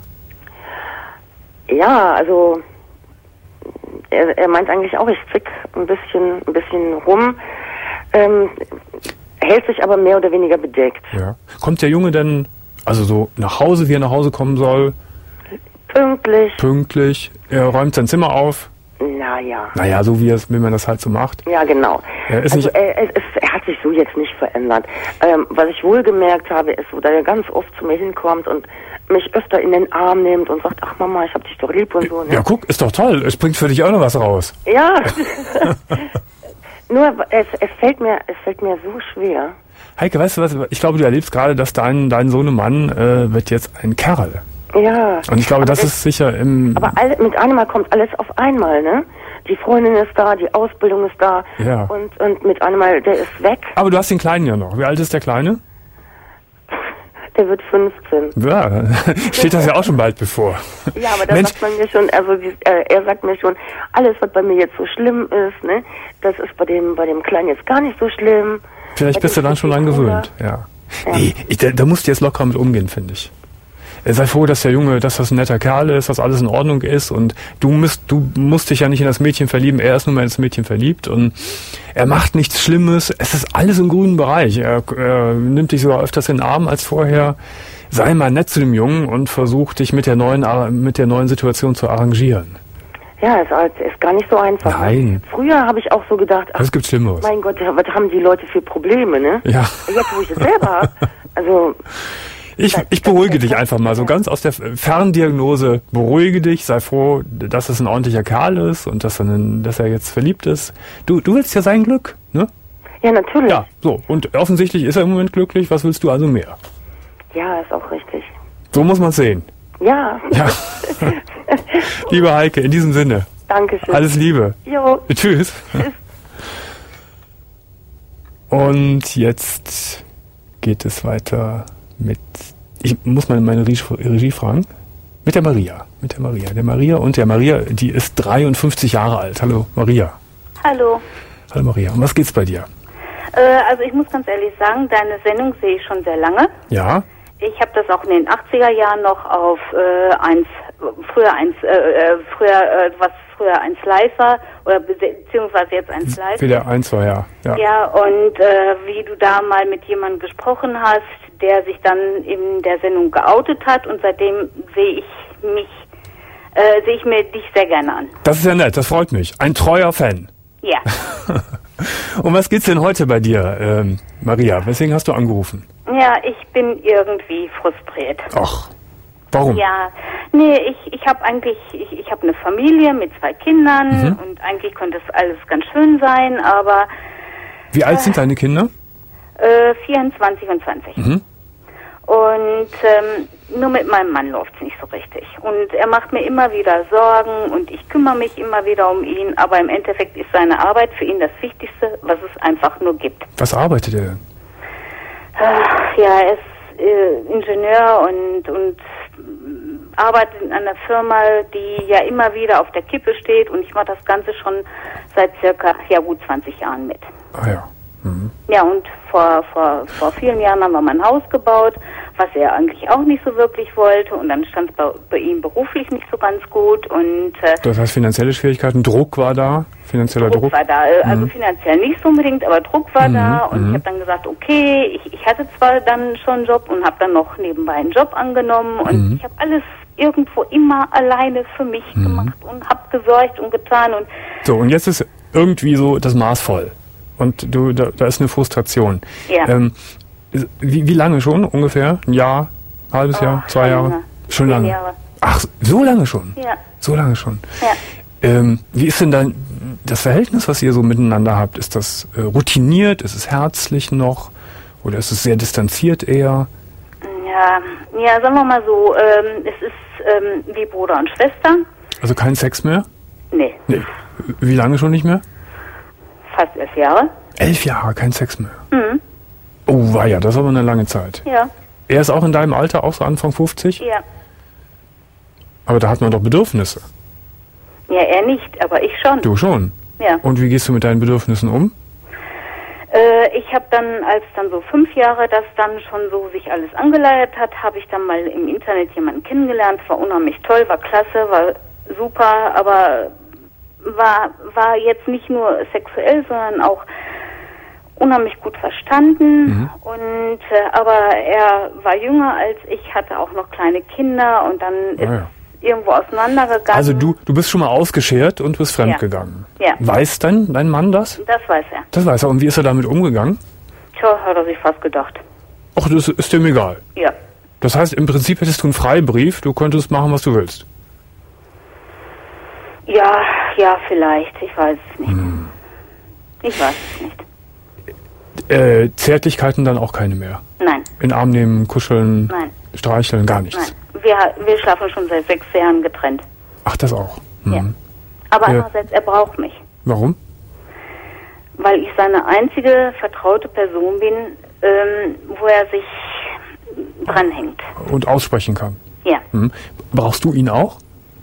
Ja, also er, er meint eigentlich auch, ich zick ein bisschen, ein bisschen rum. Ähm, hält sich aber mehr oder weniger bedeckt. Ja. Kommt der Junge denn also so nach Hause, wie er nach Hause kommen soll? Pünktlich. Pünktlich. Er räumt sein Zimmer auf. Naja. Naja, so wie, es, wie man das halt so macht. Ja, genau. Er, ist also nicht er, er, er hat sich so jetzt nicht verändert. Ähm, was ich wohl gemerkt habe, ist so, dass er ganz oft zu mir hinkommt und mich öfter in den Arm nimmt und sagt, ach Mama, ich hab dich doch lieb und so. Ne? Ja, guck, ist doch toll. Es bringt für dich auch noch was raus. Ja. Nur, es, es fällt mir, es fällt mir so schwer. Heike, weißt du was? Ich glaube, du erlebst gerade, dass dein, dein Sohnemann äh, wird jetzt ein Kerl. Ja. Und ich glaube, das ist sicher im... Aber all, mit einmal kommt alles auf einmal, ne? Die Freundin ist da, die Ausbildung ist da. Ja. Und, und mit einmal, der ist weg. Aber du hast den Kleinen ja noch. Wie alt ist der Kleine? Der wird fünfzehn. Ja, steht das ja auch schon bald bevor. Ja, aber das Mensch. sagt man mir schon, also die, äh, er sagt mir schon, alles, was bei mir jetzt so schlimm ist, ne, das ist bei dem, bei dem Kleinen jetzt gar nicht so schlimm. Vielleicht bist du dann schon dran gewöhnt, ja. ja. Nee, ich, da, da musst du jetzt locker mit umgehen, finde ich. Sei froh, dass der Junge, dass das ein netter Kerl ist, dass alles in Ordnung ist und du musst, du musst dich ja nicht in das Mädchen verlieben, er ist nun mal ins Mädchen verliebt und er macht nichts Schlimmes, es ist alles im grünen Bereich, er, er nimmt dich sogar öfters in den Arm als vorher, sei mal nett zu dem Jungen und versuch dich mit der neuen, mit der neuen Situation zu arrangieren. Ja, es ist, ist gar nicht so einfach. Nein. Ne? Früher habe ich auch so gedacht, ach, es gibt Schlimmeres. Mein Gott, was haben die Leute für Probleme, ne? Ja. Jetzt, wo ich es selber habe, also... Ich, ich beruhige dich einfach mal, so ganz aus der Ferndiagnose, beruhige dich, sei froh, dass es ein ordentlicher Kerl ist und dass er, einen, dass er jetzt verliebt ist. Du, du willst ja sein Glück, ne? Ja, natürlich. Ja, so. Und offensichtlich ist er im Moment glücklich, was willst du also mehr? Ja, ist auch richtig. So muss man es sehen. Ja. Ja. Liebe Heike, in diesem Sinne. Dankeschön. Alles Liebe. Jo. Tschüss. Tschüss. Und jetzt geht es weiter mit, ich muss mal meine Regie fragen, mit der Maria, mit der Maria, der Maria und der Maria, die ist dreiundfünfzig Jahre alt. Hallo Maria. Hallo. Hallo Maria, um was geht's bei dir? Äh, also ich muss ganz ehrlich sagen, deine Sendung sehe ich schon sehr lange. Ja. Ich habe das auch in den achtziger Jahren noch auf äh, eins, früher eins, äh, früher, äh, was früher eins Live war, oder beziehungsweise jetzt eins Live. Wie der eins war, ja. Ja, ja und äh, wie du da mal mit jemandem gesprochen hast, der sich dann in der Sendung geoutet hat und seitdem sehe ich mich, äh, sehe ich mir dich sehr gerne an. Das ist ja nett, das freut mich. Ein treuer Fan. Ja. Um was geht's denn heute bei dir, ähm, Maria? Weswegen hast du angerufen? Ja, ich bin irgendwie frustriert. Ach, warum? Ja, nee, ich, ich habe eigentlich, ich, ich habe eine Familie mit zwei Kindern mhm. und eigentlich könnte es alles ganz schön sein, aber... Wie alt äh, sind deine Kinder? Äh, vierundzwanzig und zwanzig. Mhm. Und ähm, nur mit meinem Mann läuft es nicht so richtig. Und er macht mir immer wieder Sorgen und ich kümmere mich immer wieder um ihn, aber im Endeffekt ist seine Arbeit für ihn das Wichtigste, was es einfach nur gibt. Was arbeitet er denn? Äh, ja, er ist äh, Ingenieur und, und arbeitet in einer Firma, die ja immer wieder auf der Kippe steht und ich mache das Ganze schon seit circa, ja gut zwanzig Jahren mit. Ah ja. Mhm. Ja, und vor, vor, vor vielen Jahren haben wir mal ein Haus gebaut, was er eigentlich auch nicht so wirklich wollte. Und dann stand es bei, bei ihm beruflich nicht so ganz gut. Und äh, das heißt finanzielle Schwierigkeiten, Druck war da, finanzieller Druck? Druck war da, also mhm. finanziell nicht so unbedingt, aber Druck war mhm. da. Und mhm. ich habe dann gesagt, okay, ich, ich hatte zwar dann schon einen Job und habe dann noch nebenbei einen Job angenommen. Und mhm. ich habe alles irgendwo immer alleine für mich mhm. gemacht und habe gesorgt und getan. Und so, und jetzt ist irgendwie so das Maß voll. Und du, da, da ist eine Frustration. Ja. Ähm, wie, wie lange schon ungefähr? Ein Jahr? Ein halbes oh, Jahr? Zwei Jahre? Lange. Schon lange? Jahre. Ach, so lange schon? Ja. So lange schon? Ja. Ähm, wie ist denn dann das Verhältnis, was ihr so miteinander habt? Ist das äh, routiniert? Ist es herzlich noch? Oder ist es sehr distanziert eher? Ja, ja, sagen wir mal so, ähm, es ist ähm, wie Bruder und Schwester. Also kein Sex mehr? Nee. Nee. Wie lange schon nicht mehr? Fast elf Jahre. Elf Jahre, kein Sex mehr? Mhm. Oh, war ja, das ist aber eine lange Zeit. Ja. Er ist auch in deinem Alter, auch so Anfang fünfzig? Ja. Aber da hat man doch Bedürfnisse. Ja, er nicht, aber ich schon. Du schon? Ja. Und wie gehst du mit deinen Bedürfnissen um? Äh, ich habe dann, als dann so fünf Jahre das dann schon so sich alles angeleiert hat, habe ich dann mal im Internet jemanden kennengelernt. War unheimlich toll, war klasse, war super, aber war, war jetzt nicht nur sexuell, sondern auch unheimlich gut verstanden. Mhm. Und äh, aber er war jünger als ich, hatte auch noch kleine Kinder und dann ist ah, ja. irgendwo auseinandergegangen. Also du, du bist schon mal ausgeschert und bist fremdgegangen. Ja. Ja. Weiß denn dein Mann das? Das weiß er. Das weiß er. Und wie ist er damit umgegangen? Tja, hat er sich fast gedacht. Ach, das ist dem egal. Ja. Das heißt, im Prinzip hättest du einen Freibrief, du könntest machen, was du willst. Ja, ja, vielleicht. Ich weiß es nicht. Hm. Ich weiß es nicht. Äh, Zärtlichkeiten dann auch keine mehr? Nein. In Arm nehmen, kuscheln, Nein. streicheln, gar nichts? Nein. Wir, wir schlafen schon seit sechs Jahren getrennt. Ach, das auch? Hm. Ja. Aber äh, andererseits, er braucht mich. Warum? Weil ich seine einzige vertraute Person bin, ähm, wo er sich dranhängt. Und aussprechen kann? Ja. Hm. Brauchst du ihn auch?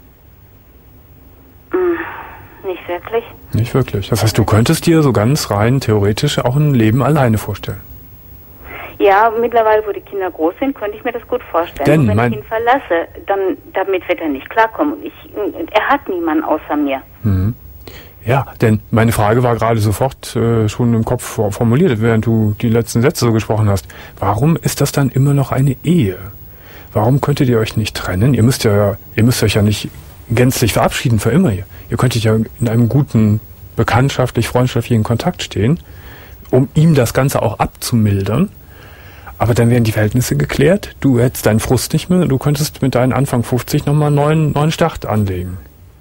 Hm. Nicht wirklich. Nicht wirklich. Das heißt, du könntest dir so ganz rein theoretisch auch ein Leben alleine vorstellen. Ja, mittlerweile, wo die Kinder groß sind, könnte ich mir das gut vorstellen. Denn und wenn mein ich ihn verlasse, dann damit wird er nicht klarkommen. Ich, er hat niemanden außer mir. Mhm. Ja, denn meine Frage war gerade sofort äh, schon im Kopf formuliert, während du die letzten Sätze so gesprochen hast. Warum ist das dann immer noch eine Ehe? Warum könntet ihr euch nicht trennen? Ihr müsst ja, ihr müsst euch ja nicht gänzlich verabschieden für immer. Ihr könntet ja in einem guten, bekanntschaftlich-freundschaftlichen Kontakt stehen, um ihm das Ganze auch abzumildern. Aber dann wären die Verhältnisse geklärt. Du hättest deinen Frust nicht mehr. Du könntest mit deinen Anfang fünfzig nochmal einen neuen, neuen Start anlegen.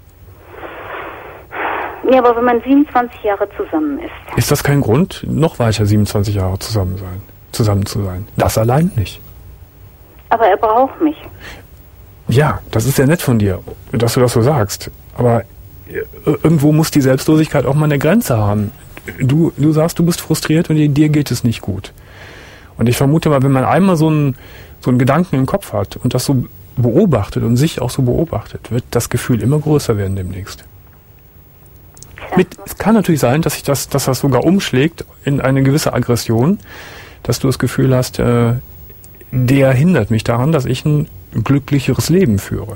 Ja, aber wenn man siebenundzwanzig Jahre zusammen ist. Ist das kein Grund, noch weiter siebenundzwanzig Jahre zusammen sein, zusammen zu sein? Das allein nicht. Aber er braucht mich. Ja, das ist sehr nett von dir, dass du das so sagst. Aber irgendwo muss die Selbstlosigkeit auch mal eine Grenze haben. Du, du sagst, du bist frustriert und dir geht es nicht gut. Und ich vermute mal, wenn man einmal so einen, so einen Gedanken im Kopf hat und das so beobachtet und sich auch so beobachtet, wird das Gefühl immer größer werden demnächst. Mit, es kann natürlich sein, dass sich das, dass das sogar umschlägt in eine gewisse Aggression, dass du das Gefühl hast, äh, der hindert mich daran, dass ich ein glücklicheres Leben führe.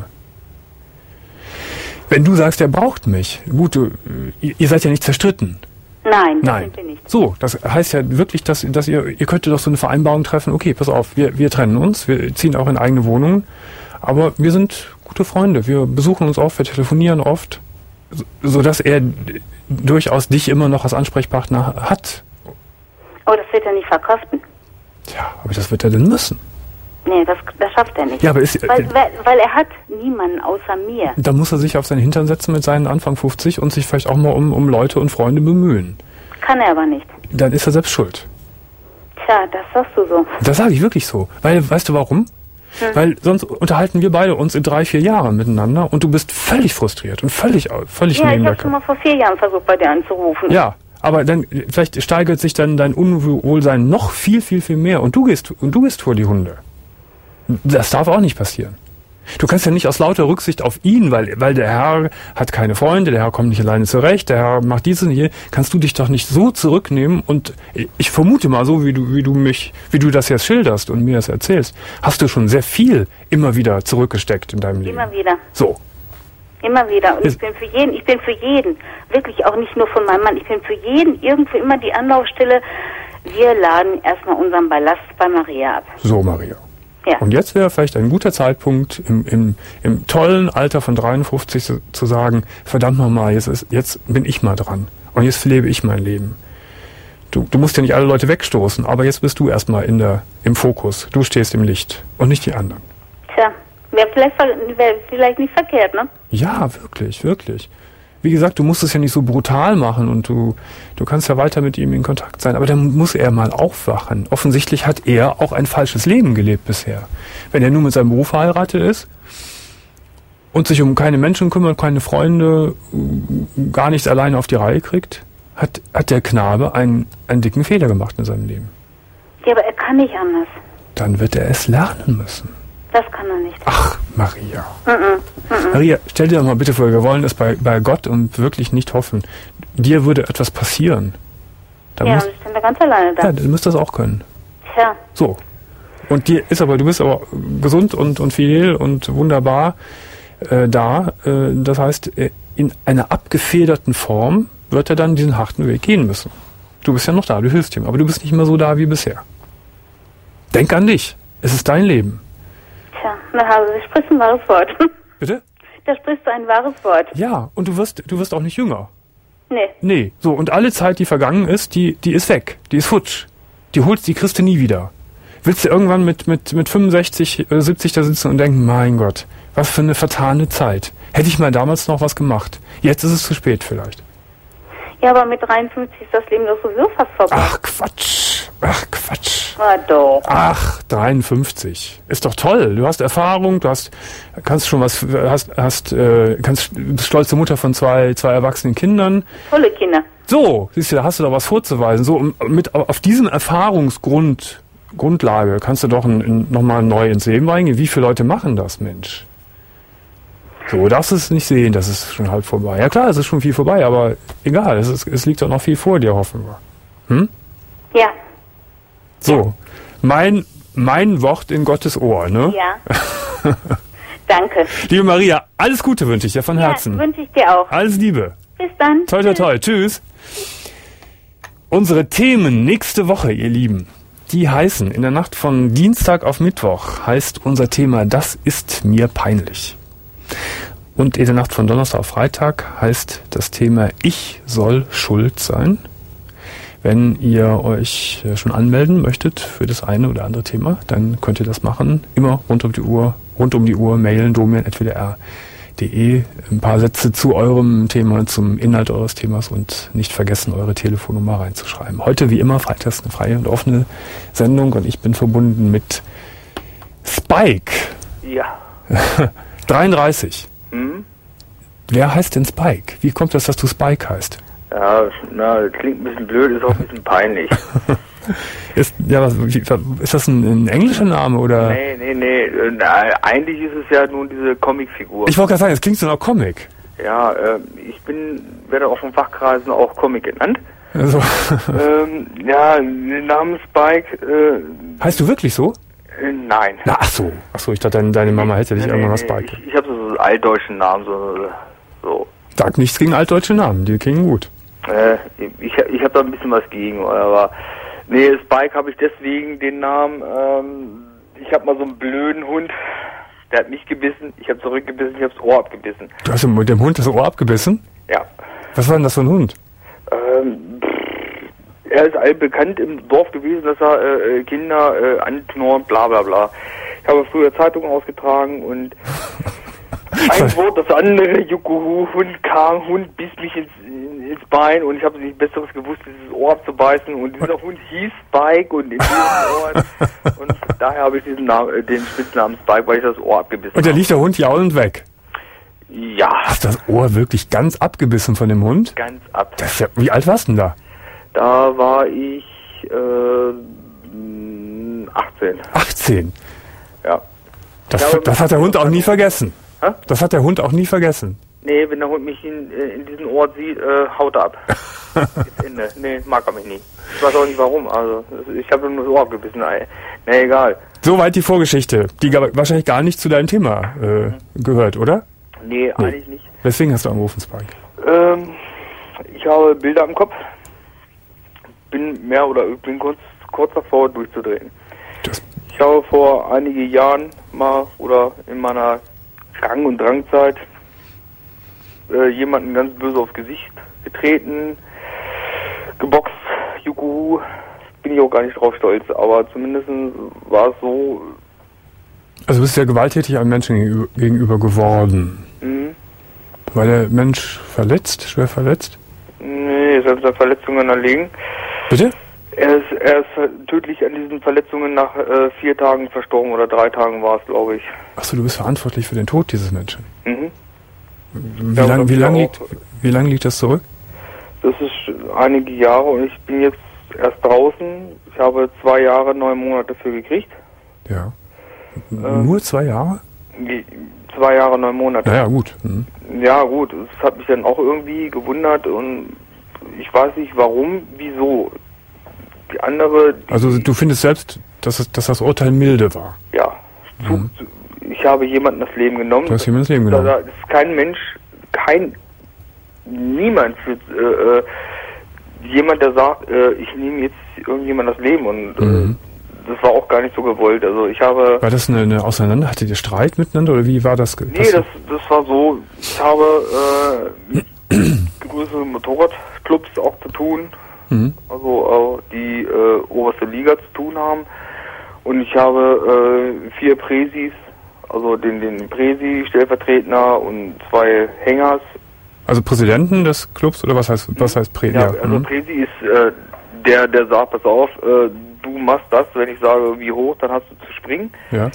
Wenn du sagst, er braucht mich, gut, du, ihr seid ja nicht zerstritten. Nein, das Nein. sind wir nicht. So, das heißt ja wirklich, dass, dass ihr, ihr könntet doch so eine Vereinbarung treffen, okay, pass auf, wir, wir trennen uns, wir ziehen auch in eigene Wohnungen, aber wir sind gute Freunde, wir besuchen uns oft, wir telefonieren oft, so, sodass er durchaus dich immer noch als Ansprechpartner hat. Oh, das wird er nicht verkraften. Ja, aber das wird er denn müssen. Nee, das, das schafft er nicht. Ja, aber ist, weil, weil, weil er hat niemanden außer mir. Da muss er sich auf seinen Hintern setzen mit seinen Anfang fünfzig und sich vielleicht auch mal um, um Leute und Freunde bemühen. Kann er aber nicht. Dann ist er selbst schuld. Tja, das sagst du so. Das sage ich wirklich so. Weil, weißt du warum? Hm. Weil sonst unterhalten wir beide uns in drei, vier Jahren miteinander und du bist völlig frustriert und völlig, völlig Ja, neben ich der habe schon mal vor vier Jahren versucht, bei dir anzurufen. Ja, aber dann vielleicht steigert sich dann dein Unwohlsein noch viel, viel, viel mehr und du gehst und du gehst vor die Hunde. Das darf auch nicht passieren. Du kannst ja nicht aus lauter Rücksicht auf ihn, weil, weil der Herr hat keine Freunde, der Herr kommt nicht alleine zurecht, der Herr macht dies und hier, kannst du dich doch nicht so zurücknehmen und ich vermute mal so, wie du, wie du mich, wie du das jetzt schilderst und mir das erzählst, hast du schon sehr viel immer wieder zurückgesteckt in deinem Leben. Immer wieder. So. Immer wieder. Und Ist ich bin für jeden, ich bin für jeden, wirklich auch nicht nur von meinem Mann, ich bin für jeden irgendwo immer die Anlaufstelle. Wir laden erstmal unseren Ballast bei Maria ab. So, Maria. Ja. Und jetzt wäre vielleicht ein guter Zeitpunkt, im, im, im tollen Alter von dreiundfünfzig zu, zu sagen, verdammt nochmal, jetzt, ist, jetzt bin ich mal dran. Und jetzt lebe ich mein Leben. Du, du musst ja nicht alle Leute wegstoßen, aber jetzt bist du erstmal in der, im Fokus. Du stehst im Licht und nicht die anderen. Tja, wäre vielleicht, wär vielleicht nicht verkehrt, ne? Ja, wirklich, wirklich. Wie gesagt, du musst es ja nicht so brutal machen und du, du kannst ja weiter mit ihm in Kontakt sein. Aber dann muss er mal aufwachen. Offensichtlich hat er auch ein falsches Leben gelebt bisher. Wenn er nur mit seinem Beruf verheiratet ist und sich um keine Menschen kümmert, keine Freunde, gar nichts alleine auf die Reihe kriegt, hat, hat der Knabe einen, einen dicken Fehler gemacht in seinem Leben. Ja, aber er kann nicht anders. Dann wird er es lernen müssen. Das kann er nicht. Ach, Maria. Mm -mm, mm -mm. Maria, stell dir doch mal bitte vor, wir wollen es bei, bei Gott und wirklich nicht hoffen. Dir würde etwas passieren. Da Ja, musst, und ich bin da ganz alleine da. ja, du musst das auch können. Tja, So. Und dir ist aber, du bist aber gesund und, und fidel und wunderbar äh, da. Äh, das heißt, äh, in einer abgefederten Form wird er dann diesen harten Weg gehen müssen. Du bist ja noch da, du hilfst ihm, aber du bist nicht mehr so da wie bisher. Denk an dich. Es ist dein Leben. tja, na, also, du sprichst ein wahres Wort. Bitte? Da sprichst du ein wahres Wort. Ja, und du wirst, du wirst auch nicht jünger. Nee. Nee, so, und alle Zeit, die vergangen ist, die, die ist weg. Die ist futsch. Die holst, die kriegst du nie wieder. Willst du irgendwann mit, mit, mit fünfundsechzig, äh, siebzig da sitzen und denken, mein Gott, was für eine vertane Zeit. Hätte ich mal damals noch was gemacht. Jetzt ist es zu spät vielleicht. Ja, aber mit dreiundfünfzig ist das Leben doch sowieso fast vorbei. Ach, Quatsch. Ach, Quatsch. War doch. Ach, dreiundfünfzig. Ist doch toll. Du hast Erfahrung, du hast, kannst schon was, hast, hast, äh, kannst, bist stolze Mutter von zwei, zwei erwachsenen Kindern. Tolle Kinder. So, siehst du, da hast du doch was vorzuweisen. So, und mit, auf diesem Erfahrungsgrund, Grundlage kannst du doch ein, ein, nochmal neu ins Leben reingehen. Wie viele Leute machen das, Mensch? So, du darfst es nicht sehen, das ist schon halb vorbei. Ja klar, es ist schon viel vorbei, aber egal, es, ist, es liegt doch noch viel vor dir, hoffen wir. Hm? Ja. So, mein, mein Wort in Gottes Ohr, ne? Ja. Danke. Liebe Maria, alles Gute wünsche ich dir von Herzen. Ja, wünsche ich dir auch. Alles Liebe. Bis dann. Toi, toi, toi. Tschüss. Unsere Themen nächste Woche, ihr Lieben, die heißen, in der Nacht von Dienstag auf Mittwoch heißt unser Thema, das ist mir peinlich. Und in der Nacht von Donnerstag auf Freitag heißt das Thema, ich soll schuld sein. Wenn ihr euch schon anmelden möchtet für das eine oder andere Thema, dann könnt ihr das machen. Immer rund um die Uhr, rund um die Uhr mailen, domian at w d r punkt d e. Ein paar Sätze zu eurem Thema, zum Inhalt eures Themas und nicht vergessen, eure Telefonnummer reinzuschreiben. Heute wie immer freitags eine freie und offene Sendung und ich bin verbunden mit Spike. Ja. dreiunddreißig. Hm? Wer heißt denn Spike? Wie kommt das, dass du Spike heißt? Ja, na, das klingt ein bisschen blöd, ist auch ein bisschen peinlich. ist, ja, was, wie, ist das ein, ein englischer Name oder? Nee, nee, nee. Na, eigentlich ist es ja nun diese Comicfigur. Ich wollte gerade sagen, es klingt so nach Comic. Ja, äh, ich bin, werde auch von Fachkreisen auch Comic genannt. Also. ähm, ja, den Namen Spike. Äh, heißt du wirklich so? Äh, nein. Na, ach so. Ach so, ich dachte, deine, deine Mama hätte dich nee, irgendwann was nee, Spike. Ich, ich habe so einen altdeutschen Namen, so. so. Sag nichts gegen altdeutsche Namen, die klingen gut. Äh, ich ich habe da ein bisschen was gegen, aber nee, Spike habe ich deswegen den Namen. Ähm, ich habe mal so einen blöden Hund, der hat mich gebissen, ich habe zurückgebissen, ich habe das Ohr abgebissen. Du hast mit dem Hund das Ohr abgebissen? Ja. Was war denn das für ein Hund? Ähm, pff, er ist allbekannt im Dorf gewesen, dass er äh, Kinder äh, anknurrt, bla bla bla. Ich habe früher Zeitungen ausgetragen und ein Wort, das andere, Juckuhu, Hund kam, Hund biss mich ins, ins Bein und ich habe nichts Besseres gewusst, dieses Ohr abzubeißen und dieser Hund hieß Spike und in diesem Ohr und daher habe ich diesen Namen, den Spitznamen Spike, weil ich das Ohr abgebissen habe. Und da liegt der Hund jaulend weg? Ja. Hast du das Ohr wirklich ganz abgebissen von dem Hund? Ganz ab. Das ist ja, wie alt warst du denn da? Da war ich äh, achtzehn. achtzehn? Ja. Das, glaube, das hat der Hund auch nie vergessen. Hä? Das hat der Hund auch nie vergessen. Nee, wenn der Hund mich in, in diesem Ort sieht, äh, haut er ab. Ist Ende. Nee, mag er mich nie. Ich weiß auch nicht warum. Also ich habe nur das Ohr gebissen. Nee, egal. Soweit die Vorgeschichte, die ga- wahrscheinlich gar nicht zu deinem Thema äh, gehört, oder? Nee, Nee. eigentlich nicht. Weswegen hast du angerufen, Spike? Ähm, ich habe Bilder im Kopf. Bin mehr oder bin kurz, kurz davor durchzudrehen. Das, Ich habe vor einigen Jahren mal oder in meiner Rang- und Drangzeit äh, jemanden ganz böse aufs Gesicht getreten, geboxt, juhu, bin ich auch gar nicht drauf stolz, aber zumindest war es so, also bist du ja gewalttätig einem Menschen gegenüber, gegenüber geworden. mh, War der Mensch verletzt, schwer verletzt? nee, selbst an Verletzungen erlegen. Bitte? Er ist, er ist tödlich an diesen Verletzungen nach äh, vier Tagen verstorben oder drei Tagen war es, glaube ich. Achso, du bist verantwortlich für den Tod dieses Menschen. Mhm. Wie Ja, lang, aber wie wir lang auch- liegt, wie lang liegt das zurück? Das ist einige Jahre und ich bin jetzt erst draußen. Ich habe zwei Jahre, neun Monate dafür gekriegt. Ja. Ähm. Nur zwei Jahre? Die- Zwei Jahre, neun Monate. Naja, gut. Mhm. Ja, gut. Es hat mich dann auch irgendwie gewundert und ich weiß nicht warum, wieso. Die andere, die, Also du findest selbst, dass, es, dass das Urteil milde war. ja, zu, Mhm. zu, ich habe jemanden das Leben genommen. Du hast jemand das Leben Da, genommen. da ist kein Mensch, kein, niemand für, äh, äh, jemand, der sagt, äh, ich nehme jetzt irgendjemand das Leben und Mhm. äh, das war auch gar nicht so gewollt. Also ich habe, War das eine, eine Auseinander? Hattet ihr Streit miteinander oder wie war das? ge- nee, das, das war so, ich habe äh, mit größeren Motorradclubs auch zu tun, Mhm. also äh, die äh, oberste Liga zu tun haben und ich habe äh, vier Präsis, also den, den Präsi, Stellvertreter und zwei Hängers. Also Präsidenten des Clubs oder was heißt was heißt Prä? Ja, also mhm. Präsi ist äh, der, der sagt, pass auf, äh, du machst das, wenn ich sage, wie hoch, dann hast du zu springen. ja.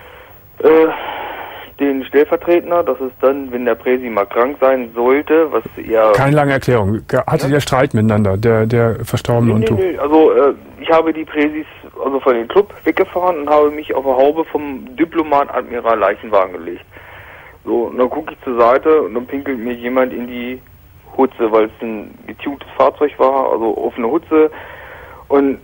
Äh, den Stellvertreter, das ist dann, wenn der Präsi mal krank sein sollte, was eher... Keine lange Erklärung. Ge- Hattet ihr Streit miteinander, der der Verstorbene Nee, und nee, du? nee. Also äh, ich habe die Präsis also von dem Club weggefahren und habe mich auf der Haube vom Diplomat Admiral Leichenwagen gelegt. So, und dann gucke ich zur Seite und dann pinkelt mir jemand in die Hutze, weil es ein getuntes Fahrzeug war, also offene Hutze. Und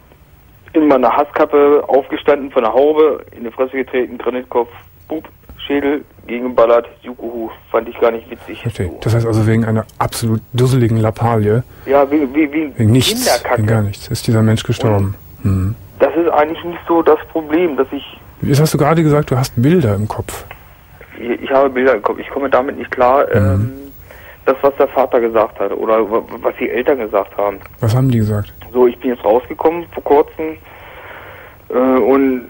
in meiner Hasskappe aufgestanden von der Haube, in die Fresse getreten, Granitkopf, Bub, Schädel, gegengeballert, Jukuhu, fand ich gar nicht witzig. Verstehe. Das heißt also wegen einer absolut dusseligen Lappalie, Ja, wie, wie, wie wegen nichts, Kinderkacke. wegen gar nichts, ist dieser Mensch gestorben. Mhm. Das ist eigentlich nicht so das Problem, dass ich, Jetzt hast du gerade gesagt, du hast Bilder im Kopf. ich, ich habe Bilder im Kopf, ich komme damit nicht klar, ähm, das, was der Vater gesagt hat oder wa- was die Eltern gesagt haben. Was haben die gesagt? So, ich bin jetzt rausgekommen vor kurzem äh, und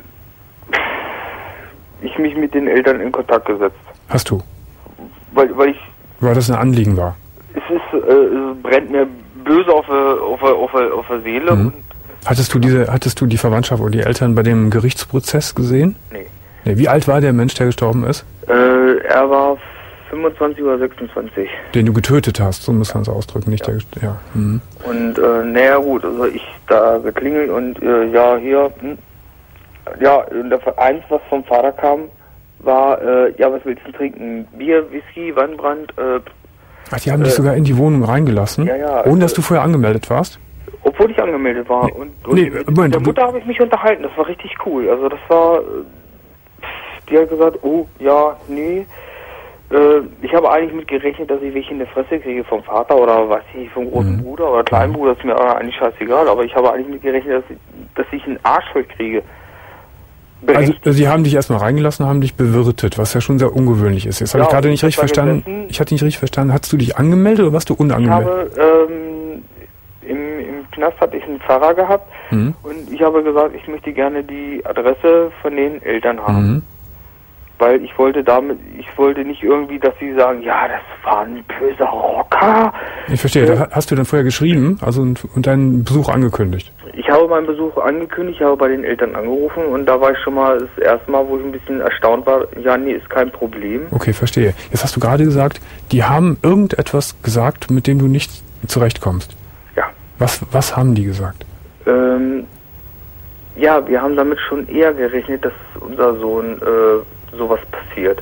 ich mich mit den Eltern in Kontakt gesetzt, Hast du? weil, weil ich, Weil das ein Anliegen war. es ist, äh, es brennt mir böse auf der auf der- auf der- auf der Seele Mhm. und Hattest du diese, hattest du die Verwandtschaft oder die Eltern bei dem Gerichtsprozess gesehen? nee. Nee, wie alt war der Mensch, der gestorben ist? Äh, er war fünfundzwanzig oder sechsundzwanzig. Den du getötet hast, so muss man es ausdrücken, nicht der, gest- ja. Mhm. Und äh, naja gut, also ich da geklingelt und äh, ja, hier, hm. ja, und der, eins, was vom Vater kam, war, äh, ja, was willst du trinken? Bier, Whisky, Weinbrand, äh, Ach, die haben dich sogar in die Wohnung reingelassen, ja, ja, ohne dass also- du vorher angemeldet warst? obwohl ich angemeldet war. Und, und nee, mit Moment, der du- Mutter habe ich mich unterhalten, das war richtig cool. Also das war, äh, die hat gesagt, oh, ja, nee. Äh, ich habe eigentlich mit gerechnet, dass ich welche in der Fresse kriege vom Vater oder weiß ich nicht, vom großen Mhm. Bruder oder kleinen Bruder, ist mir eigentlich scheißegal, aber ich habe eigentlich mit gerechnet, dass ich, dass ich einen Arsch voll kriege. Also, sie haben dich erstmal reingelassen, haben dich bewirtet, was ja schon sehr ungewöhnlich ist. Jetzt habe Ja, ich gerade und nicht ich richtig hab da verstanden. gesessen. Ich hatte nicht richtig verstanden. Hast du dich angemeldet oder warst du Ich unangemeldet? habe, ähm, im, im Knast hatte ich einen Pfarrer gehabt Mhm. und ich habe gesagt, ich möchte gerne die Adresse von den Eltern haben. Mhm. Weil ich wollte damit, ich wollte nicht irgendwie, dass sie sagen, ja, das war ein böser Rocker. Ich verstehe. Äh, Da hast du dann vorher geschrieben, also und, und deinen Besuch angekündigt. Ich habe meinen Besuch angekündigt, ich habe bei den Eltern angerufen und da war ich schon mal das erste Mal, wo ich ein bisschen erstaunt war, ja, nee, ist kein Problem. Okay, verstehe. Jetzt hast du gerade gesagt, die haben irgendetwas gesagt, mit dem du nicht zurechtkommst. Ja. Was, was haben die gesagt? Ähm, ja, wir haben damit schon eher gerechnet, dass unser Sohn äh, sowas passiert.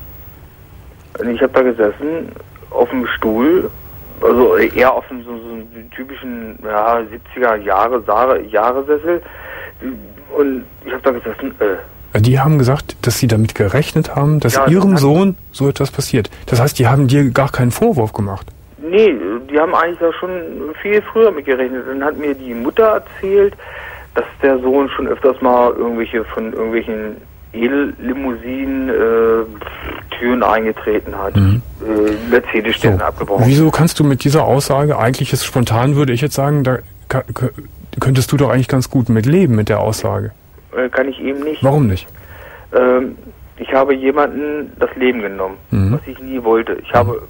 Und ich habe da gesessen, auf dem Stuhl, also eher auf einem so, so einem typischen ja, siebziger Jahre Jahresessel. Und ich habe da gesessen, äh. Die haben gesagt, dass sie damit gerechnet haben, dass ja, ihrem Sohn so etwas passiert. Das heißt, die haben dir gar keinen Vorwurf gemacht. Nee, die haben eigentlich da schon viel früher mit gerechnet. Dann hat mir die Mutter erzählt, dass der Sohn schon öfters mal irgendwelche von irgendwelchen Edellimousinen äh, Türen eingetreten hat, mhm. äh, Mercedes-Sterne so. abgebrochen. Wieso kannst du mit dieser Aussage, eigentlich ist spontan, würde ich jetzt sagen, da ka- könntest du doch eigentlich ganz gut mit leben mit der Aussage. Äh, kann ich eben nicht. Warum nicht? Ähm, ich habe jemanden das Leben genommen, mhm. was ich nie wollte. Ich mhm. habe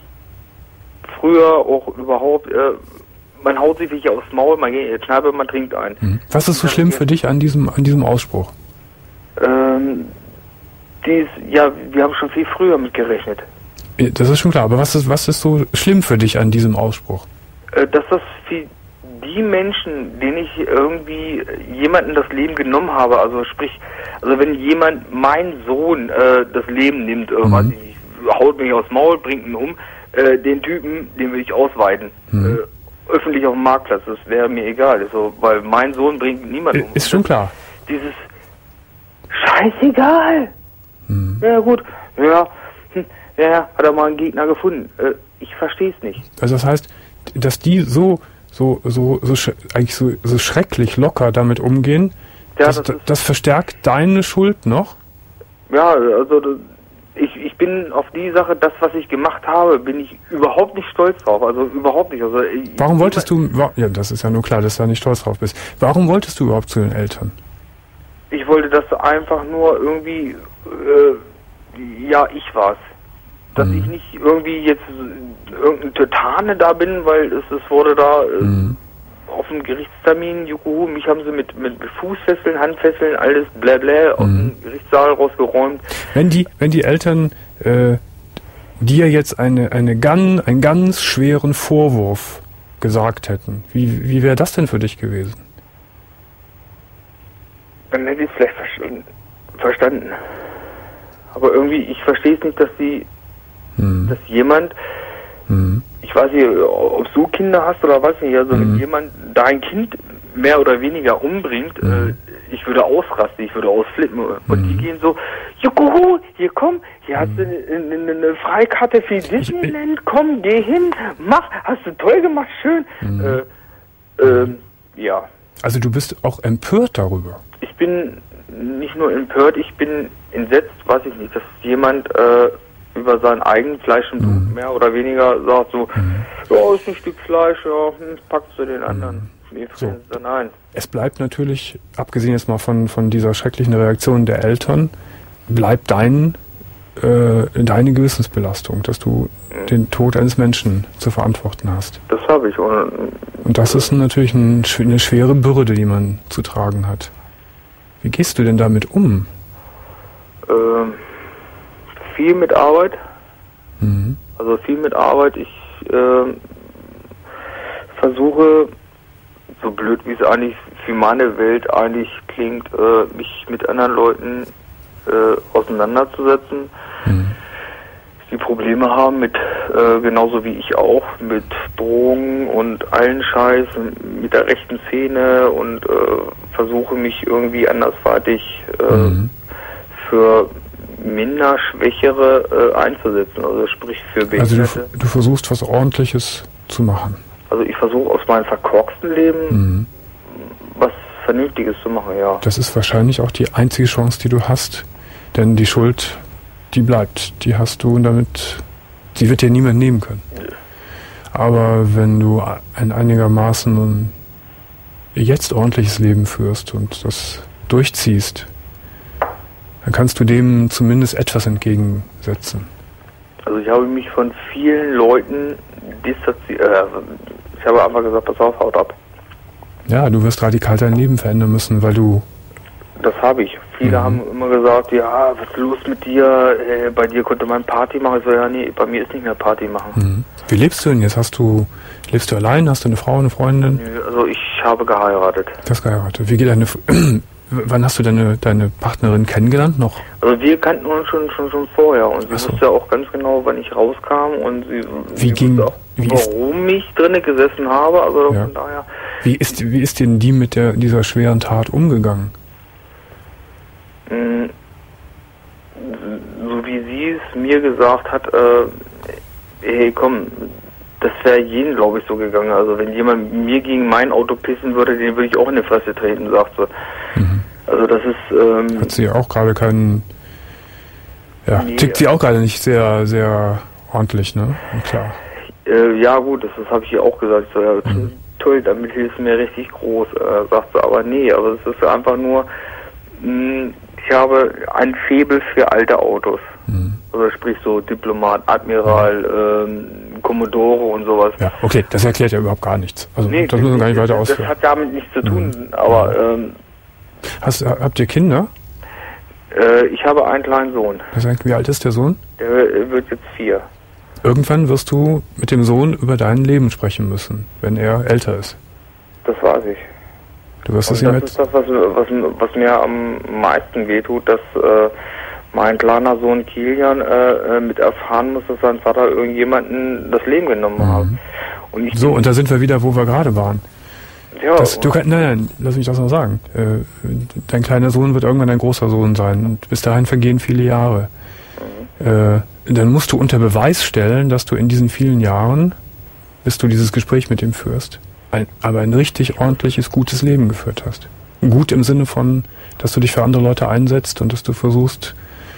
früher auch überhaupt, äh, man haut sich wirklich aufs Maul, man geht in die Kneipe, man trinkt ein. Mhm. Was ist so schlimm für dich an diesem, an diesem Ausspruch? Ähm, dies, ja, wir haben schon viel früher mit gerechnet. Das ist schon klar, aber was ist, was ist so schlimm für dich an diesem Ausspruch? Äh, dass das für die Menschen, denen ich irgendwie jemanden das Leben genommen habe, also sprich, also wenn jemand, mein Sohn, äh, das Leben nimmt, äh, mhm. weiß ich nicht, haut mich aufs Maul, bringt ihn um, äh, den Typen, den will ich ausweiten. Mhm. Äh, öffentlich auf dem Marktplatz, das wäre mir egal, so, weil mein Sohn bringt niemanden um. Ist schon klar. Dieses Scheißegal. Hm. Ja gut, ja, hm, ja, hat er mal einen Gegner gefunden. Äh, ich verstehe es nicht. Also das heißt, dass die so, so, so, so sch- eigentlich so, so schrecklich locker damit umgehen, ja, das, das, das verstärkt deine Schuld noch? Ja, also ich, ich bin auf die Sache, das, was ich gemacht habe, bin ich überhaupt nicht stolz drauf. Also überhaupt nicht. Also ich, Warum wolltest du? Ja, das ist ja nur klar, dass du da nicht stolz drauf bist. Warum wolltest du überhaupt zu den Eltern? Ich wollte, dass einfach nur irgendwie, äh, ja, ich war's. Dass mhm. ich nicht irgendwie jetzt irgendein Totane da bin, weil es, es wurde da äh, mhm. auf dem Gerichtstermin, juhu, mich haben sie mit, mit Fußfesseln, Handfesseln, alles blablabla aus mhm. dem Gerichtssaal rausgeräumt. Wenn die, wenn die Eltern äh, dir jetzt eine, eine ganz, einen ganz schweren Vorwurf gesagt hätten, wie, wie wäre das denn für dich gewesen? Dann hätte ich es vielleicht verstanden. verstanden. Aber irgendwie, ich verstehe es nicht, dass die, hm. dass jemand, hm. ich weiß nicht, ob du Kinder hast oder was nicht, also hm. wenn jemand dein Kind mehr oder weniger umbringt, hm. äh, ich würde ausrasten, ich würde ausflippen. Und hm. die gehen so, juhu, hier komm, hier hast du eine, eine, eine Freikarte für Disneyland, komm, geh hin, mach, hast du toll gemacht, schön. Hm. Äh, äh, ja. Also du bist auch empört darüber? Ich bin nicht nur empört, ich bin entsetzt, weiß ich nicht, dass jemand äh, über sein eigenes Fleisch und Blut mhm. mehr oder weniger sagt so, mhm. ja, ist ein Stück Fleisch, ja, hm, packst du den anderen. Nee, so. dann nein. Es bleibt natürlich, abgesehen jetzt mal von, von dieser schrecklichen Reaktion der Eltern, bleibt dein, äh, deine Gewissensbelastung, dass du mhm. den Tod eines Menschen zu verantworten hast. Das habe ich. Und, und das ist natürlich ein, eine schwere Bürde, die man zu tragen hat. Wie gehst du denn damit um? Ähm, viel mit Arbeit. Mhm. Also viel mit Arbeit. Ich äh, versuche, so blöd wie es eigentlich für meine Welt eigentlich klingt, äh, mich mit anderen Leuten äh, auseinanderzusetzen, mhm. die Probleme haben mit, äh, genauso wie ich auch, mit Drogen und allen Scheiß, mit der rechten Szene und äh, versuche mich irgendwie anderswertig äh, mhm. für minder Schwächere äh, einzusetzen, also sprich für Behinderte. Also du, du versuchst was Ordentliches zu machen. Also ich versuche aus meinem verkorksten Leben mhm. was Vernünftiges zu machen, ja. Das ist wahrscheinlich auch die einzige Chance, die du hast, denn die Schuld, die bleibt, die hast du und damit, die wird dir niemand nehmen können. Ja. Aber wenn du ein einigermaßen ein jetzt ordentliches Leben führst und das durchziehst, dann kannst du dem zumindest etwas entgegensetzen. Also ich habe mich von vielen Leuten distanziert. Äh, ich habe einfach gesagt, pass auf, haut ab. Ja, du wirst radikal dein Leben verändern müssen, weil du... Das habe ich. Viele mhm. haben immer gesagt, ja, was ist los mit dir? Äh, bei dir konnte man Party machen. Ich so, ja, nee, bei mir ist nicht mehr Party machen. Mhm. Wie lebst du denn jetzt? Hast du, lebst du allein? Hast du eine Frau, eine Freundin? Also ich Ich habe geheiratet. Du hast geheiratet. Wie geht deine... Wann hast du deine, deine Partnerin kennengelernt noch? Also wir kannten uns schon schon, schon vorher und sie so. wusste ja auch ganz genau, wann ich rauskam und sie, wie sie ging, wusste auch, wie warum ist, ich drinnen gesessen habe. Also ja. von daher. Wie ist, wie ist denn die mit der, dieser schweren Tat umgegangen? Mh, so wie sie es mir gesagt hat, äh, hey komm, das wäre jedem, glaube ich, so gegangen. Also wenn jemand mir gegen mein Auto pissen würde, den würde ich auch in die Fresse treten, sagt sie. Mhm. Also das ist... Ähm, hat sie auch gerade keinen... Ja, nee, tickt sie auch gerade nicht sehr, sehr ordentlich, ne? Klar. Äh, ja gut, das, das habe ich ihr auch gesagt. So, ja, mhm. Toll, damit hilfst du mir richtig groß, äh, sagt sie. Aber nee, aber es ist einfach nur... Mh, ich habe ein Faible für alte Autos. Mhm. Also sprich so Diplomat, Admiral, ähm, Commodore und sowas. Ja, okay, das erklärt ja überhaupt gar nichts. Also nee, das müssen wir gar nicht weiter ausführen. Das hat damit nichts zu tun, mhm. aber... Ähm, Hast, habt ihr Kinder? Äh, ich habe einen kleinen Sohn. Das heißt, wie alt ist der Sohn? Der wird jetzt vier. Irgendwann wirst du mit dem Sohn über dein Leben sprechen müssen, wenn er älter ist. Das weiß ich. Du wirst es ihm das ist das, was, was, was mir am meisten wehtut, dass äh, mein kleiner Sohn Kilian äh, mit erfahren muss, dass sein Vater irgendjemanden das Leben genommen mhm. hat. Und ich so, und da sind wir wieder, wo wir gerade waren. Ja, das, du kann, nein, nein, lass mich das noch sagen. Äh, dein kleiner Sohn wird irgendwann ein großer Sohn sein und bis dahin vergehen viele Jahre. Mhm. Äh, dann musst du unter Beweis stellen, dass du in diesen vielen Jahren, bis du dieses Gespräch mit ihm führst, ein, aber ein richtig ordentliches, gutes Leben geführt hast. Gut im Sinne von, dass du dich für andere Leute einsetzt und dass du versuchst,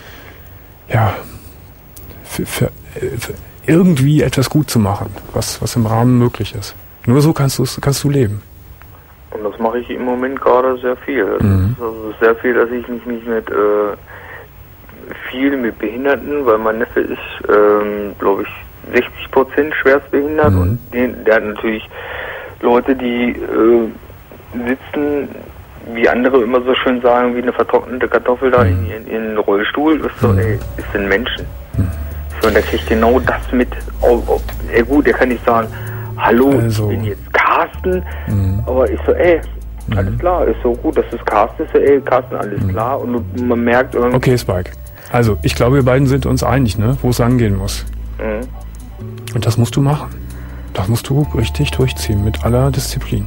ja, für, für, für irgendwie etwas gut zu machen, was, was im Rahmen möglich ist. Nur so kannst du kannst du leben. Und das mache ich im Moment gerade sehr viel. Mhm. Also sehr viel, dass ich mich nicht mit äh, viel mit Behinderten, weil mein Neffe ist, ähm, glaube ich, sechzig Prozent schwerstbehindert mhm. und den, der hat natürlich Leute, die äh, sitzen, wie andere immer so schön sagen, wie eine vertrocknete Kartoffel da mhm. in, in, in Rollstuhl. Ist so, mhm. ey, ist ein Menschen. Mhm. So, und der kriegt genau das mit. Oh, oh, ey, gut, der kann nicht sagen, hallo, also. Ich bin jetzt Carsten, mhm. aber ich so, ey, alles mhm. klar, ist so gut, dass es Carsten ist, ey, Carsten, alles mhm. klar, und man merkt irgendwie... Okay, Spike, also ich glaube, wir beiden sind uns einig, ne, wo es angehen muss. Mhm. Und das musst du machen. Das musst du richtig durchziehen, mit aller Disziplin.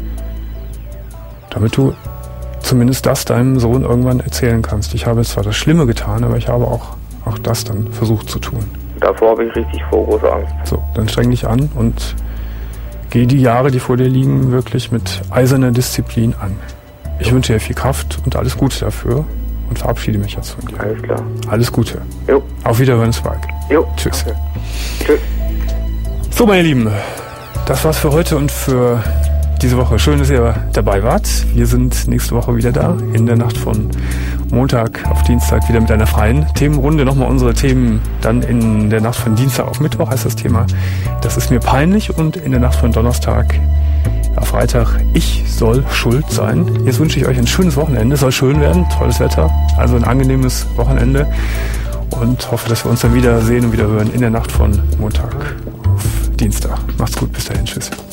Damit du zumindest das deinem Sohn irgendwann erzählen kannst. Ich habe zwar das Schlimme getan, aber ich habe auch, auch das dann versucht zu tun. Davor habe ich richtig vor große Angst. So, dann streng dich an und geh die Jahre, die vor dir liegen, wirklich mit eiserner Disziplin an. Ich wünsche dir viel Kraft und alles Gute dafür und verabschiede mich jetzt von dir. Alles klar. Alles Gute. Jo. Auf Wiederhören, Spike. Jo. Tschüss. Okay. Tschüss. So, meine Lieben, das war's für heute und für diese Woche. Schön, dass ihr dabei wart. Wir sind nächste Woche wieder da, in der Nacht von Montag auf Dienstag wieder mit einer freien Themenrunde. Nochmal unsere Themen dann in der Nacht von Dienstag auf Mittwoch heißt das Thema. Das ist mir peinlich, und in der Nacht von Donnerstag auf Freitag, ich soll schuld sein. Jetzt wünsche ich euch ein schönes Wochenende. Es soll schön werden, tolles Wetter, also ein angenehmes Wochenende, und hoffe, dass wir uns dann wieder sehen und wieder hören in der Nacht von Montag auf Dienstag. Macht's gut, bis dahin, tschüss.